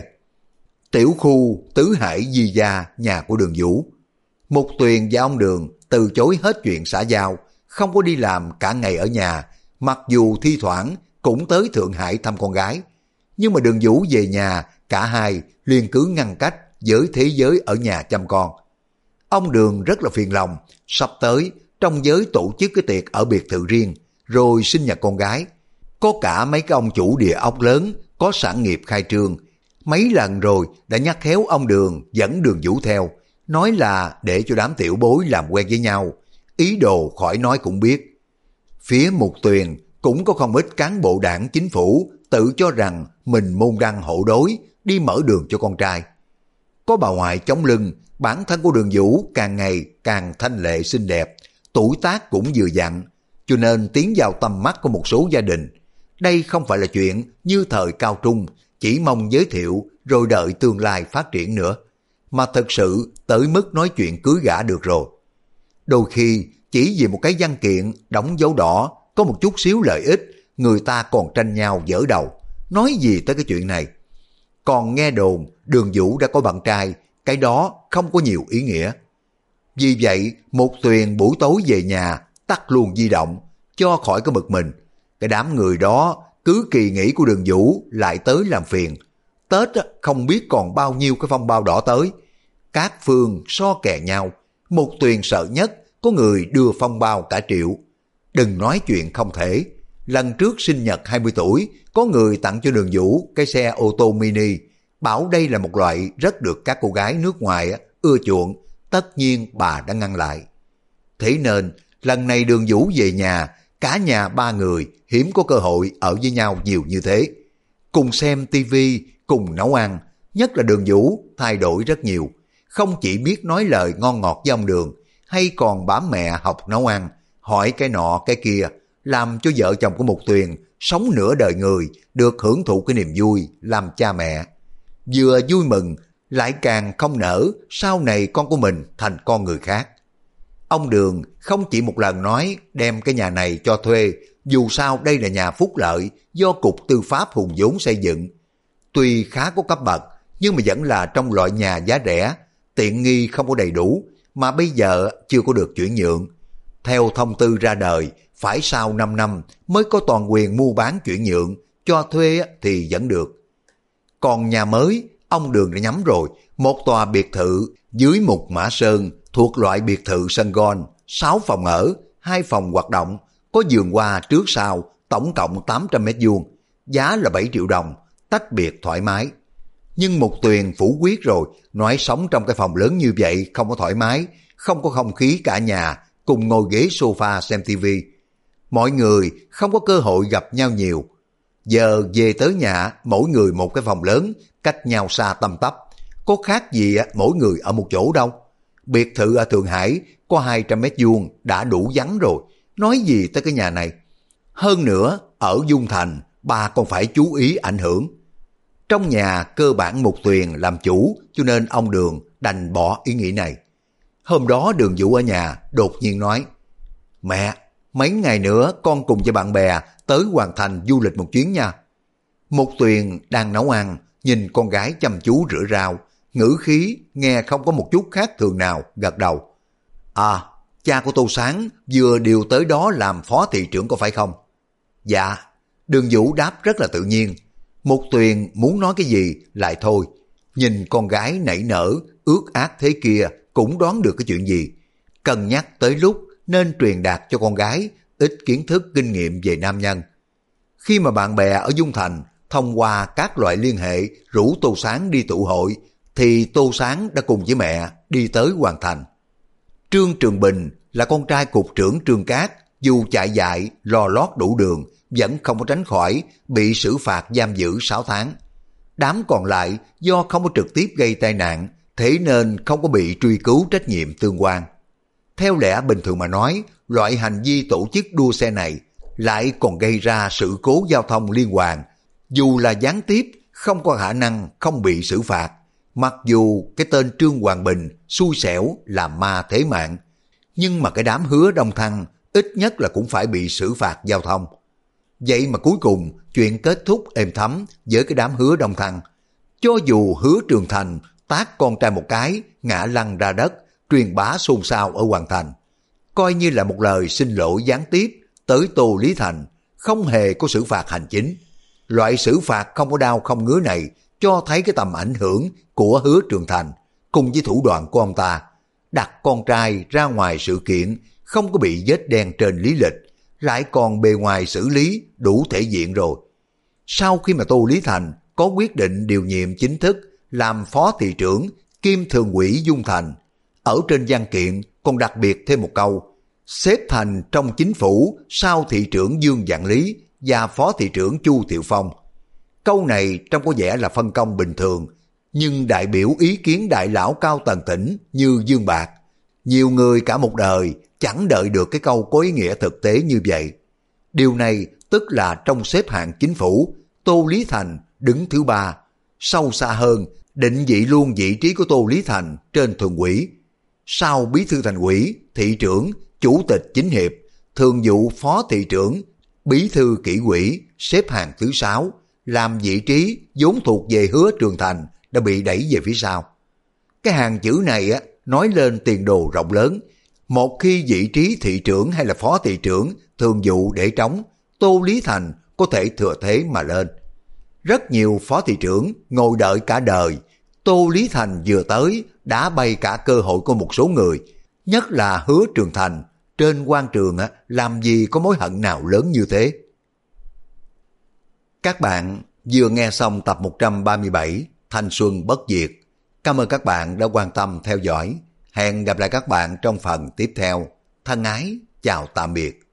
Tiểu khu Tứ Hải Di Gia, nhà của Đường Vũ. Mục Tuyền và ông Đường từ chối hết chuyện xã giao, không có đi làm cả ngày ở nhà, mặc dù thi thoảng cũng tới Thượng Hải thăm con gái. Nhưng mà Đường Vũ về nhà, cả hai liền cứ ngăn cách với thế giới ở nhà chăm con. Ông Đường rất là phiền lòng, sắp tới trong giới tổ chức cái tiệc ở biệt thự riêng, rồi sinh nhật con gái. Có cả mấy cái ông chủ địa ốc lớn, có sản nghiệp khai trương. Mấy lần rồi đã nhắc khéo ông Đường dẫn Đường Vũ theo, nói là để cho đám tiểu bối làm quen với nhau. Ý đồ khỏi nói cũng biết. Phía Mục Tuyền cũng có không ít cán bộ đảng chính phủ tự cho rằng mình môn đăng hộ đối, đi mở đường cho con trai. Có bà ngoại chống lưng, bản thân của Đường Vũ càng ngày càng thanh lệ xinh đẹp, tuổi tác cũng vừa dặn, cho nên tiến vào tầm mắt của một số gia đình. Đây không phải là chuyện như thời cao trung, chỉ mong giới thiệu rồi đợi tương lai phát triển nữa, mà thật sự tới mức nói chuyện cưới gả được rồi. Đôi khi chỉ vì một cái văn kiện đóng dấu đỏ, có một chút xíu lợi ích, người ta còn tranh nhau dở đầu, nói gì tới cái chuyện này. Còn nghe đồn Đường Vũ đã có bạn trai, cái đó không có nhiều ý nghĩa. Vì vậy Mục Tuyền buổi tối về nhà tắt luôn di động, cho khỏi cái bực mình. Cái đám người đó cứ kỳ nghỉ của Đường Vũ lại tới làm phiền. Tết không biết còn bao nhiêu cái phong bao đỏ tới. Các phương so kè nhau, Mục Tuyền sợ nhất có người đưa phong bao cả triệu. Đừng nói chuyện không thể. Lần trước sinh nhật 20 tuổi, có người tặng cho Đường Vũ cái xe ô tô mini, bảo đây là một loại rất được các cô gái nước ngoài ưa chuộng, tất nhiên bà đã ngăn lại. Thế nên, lần này Đường Vũ về nhà, cả nhà 3 người hiếm có cơ hội ở với nhau nhiều như thế. Cùng xem tivi, cùng nấu ăn, nhất là Đường Vũ thay đổi rất nhiều. Không chỉ biết nói lời ngon ngọt với ông Đường, hay còn bám mẹ học nấu ăn, hỏi cái nọ cái kia, làm cho vợ chồng của Mục Tuyền sống nửa đời người được hưởng thụ cái niềm vui làm cha mẹ. Vừa vui mừng, lại càng không nỡ sau này con của mình thành con người khác. Ông Đường không chỉ một lần nói đem cái nhà này cho thuê, dù sao đây là nhà phúc lợi do Cục Tư pháp hùng vốn xây dựng. Tuy khá có cấp bậc, nhưng mà vẫn là trong loại nhà giá rẻ, tiện nghi không có đầy đủ, mà bây giờ chưa có được chuyển nhượng. Theo thông tư ra đời, phải sau 5 năm mới có toàn quyền mua bán chuyển nhượng, cho thuê thì vẫn được. Còn nhà mới, ông Đường đã nhắm rồi, một tòa biệt thự dưới Mục Mã Sơn thuộc loại biệt thự sân golf, 6 phòng ở, 2 phòng hoạt động, có vườn hoa trước sau, tổng cộng 800 mét vuông, giá là 7 triệu đồng, tách biệt thoải mái. Nhưng Mục Tuyền phủ quyết rồi, nói sống trong cái phòng lớn như vậy không có thoải mái, không có không khí cả nhà, cùng ngồi ghế sofa xem tivi. Mọi người không có cơ hội gặp nhau nhiều. Giờ về tới nhà, mỗi người một cái phòng lớn, cách nhau xa tăm tắp. Có khác gì mỗi người ở một chỗ đâu. Biệt thự ở Thượng Hải có 200 mét vuông đã đủ vắng rồi, nói gì tới cái nhà này. Hơn nữa, ở Dung Thành, bà còn phải chú ý ảnh hưởng. Trong nhà cơ bản Mục Tuyền làm chủ, cho nên ông Đường đành bỏ ý nghĩ này. Hôm đó Đường Vũ ở nhà đột nhiên nói: "Mẹ, mấy ngày nữa con cùng với bạn bè tới Hoàng Thành du lịch một chuyến nha." Mục Tuyền đang nấu ăn, nhìn con gái chăm chú rửa rau, ngữ khí nghe không có một chút khác thường nào, gật đầu. "À, cha của Tô Sáng vừa điều tới đó làm phó thị trưởng có phải không?" "Dạ." Đường Vũ đáp rất là tự nhiên. Mục Tuyền muốn nói cái gì lại thôi. Nhìn con gái nảy nở, ước ác thế kia cũng đoán được cái chuyện gì. Cân nhắc tới lúc nên truyền đạt cho con gái ít kiến thức kinh nghiệm về nam nhân. Khi mà bạn bè ở Dung Thành thông qua các loại liên hệ rủ Tô Sáng đi tụ hội, thì Tô Sáng đã cùng với mẹ đi tới Hoàng Thành. Trương Trường Bình là con trai cục trưởng Trương Cát, dù chạy dại lo lót đủ đường, vẫn không có tránh khỏi bị xử phạt giam giữ 6 tháng. Đám còn lại do không có trực tiếp gây tai nạn, thế nên không có bị truy cứu trách nhiệm tương quan. Theo lẽ bình thường mà nói, loại hành vi tổ chức đua xe này lại còn gây ra sự cố giao thông liên hoàn, dù là gián tiếp không có khả năng không bị xử phạt. Mặc dù cái tên Trương Hoàng Bình xui xẻo làm ma thế mạng, nhưng mà cái đám Hứa Đông Thăng ít nhất là cũng phải bị xử phạt giao thông. Vậy mà cuối cùng chuyện kết thúc êm thấm với cái đám Hứa Đông Thăng. Cho dù Hứa Trường Thành tát con trai một cái, ngã lăn ra đất, truyền bá xôn xao ở Hoàng Thành, coi như là một lời xin lỗi gián tiếp tới Tô Lý Thành, không hề có xử phạt hành chính. Loại xử phạt không có đau không ngứa này cho thấy cái tầm ảnh hưởng của Hứa Trường Thành cùng với thủ đoạn của ông ta. Đặt con trai ra ngoài sự kiện, không có bị vết đen trên lý lịch, lại còn bề ngoài xử lý đủ thể diện rồi. Sau khi mà Tô Lý Thành có quyết định điều nhiệm chính thức làm phó thị trưởng kiêm thường ủy Dung Thành, ở trên văn kiện còn đặc biệt thêm một câu: xếp thành trong chính phủ sau thị trưởng Dương Vạn Lý và phó thị trưởng Chu Thiệu Phong. Câu này trông có vẻ là phân công bình thường, nhưng đại biểu ý kiến đại lão cao tầng tỉnh như Dương Bạc, nhiều người cả một đời chẳng đợi được cái câu có ý nghĩa thực tế như vậy. Điều này tức là trong xếp hạng chính phủ, Tô Lý Thành đứng thứ 3, sâu xa hơn định vị luôn vị trí của Tô Lý Thành trên thường ủy. Sau bí thư thành ủy, thị trưởng, chủ tịch chính hiệp, thường vụ phó thị trưởng, bí thư kỷ ủy xếp hạng thứ 6, làm vị trí vốn thuộc về Hứa Trường Thành đã bị đẩy về phía sau. Cái hàng chữ này nói lên tiền đồ rộng lớn. Một khi vị trí thị trưởng hay là phó thị trưởng thường vụ để trống, Tô Lý Thành có thể thừa thế mà lên. Rất nhiều phó thị trưởng ngồi đợi cả đời, Tô Lý Thành vừa tới đã bay cả cơ hội của một số người, nhất là Hứa Trường Thành. Trên quan trường làm gì có mối hận nào lớn như thế. Các bạn vừa nghe xong tập 137 Thanh Xuân Bất Diệt. Cảm ơn các bạn đã quan tâm theo dõi. Hẹn gặp lại các bạn trong phần tiếp theo. Thân ái, chào tạm biệt.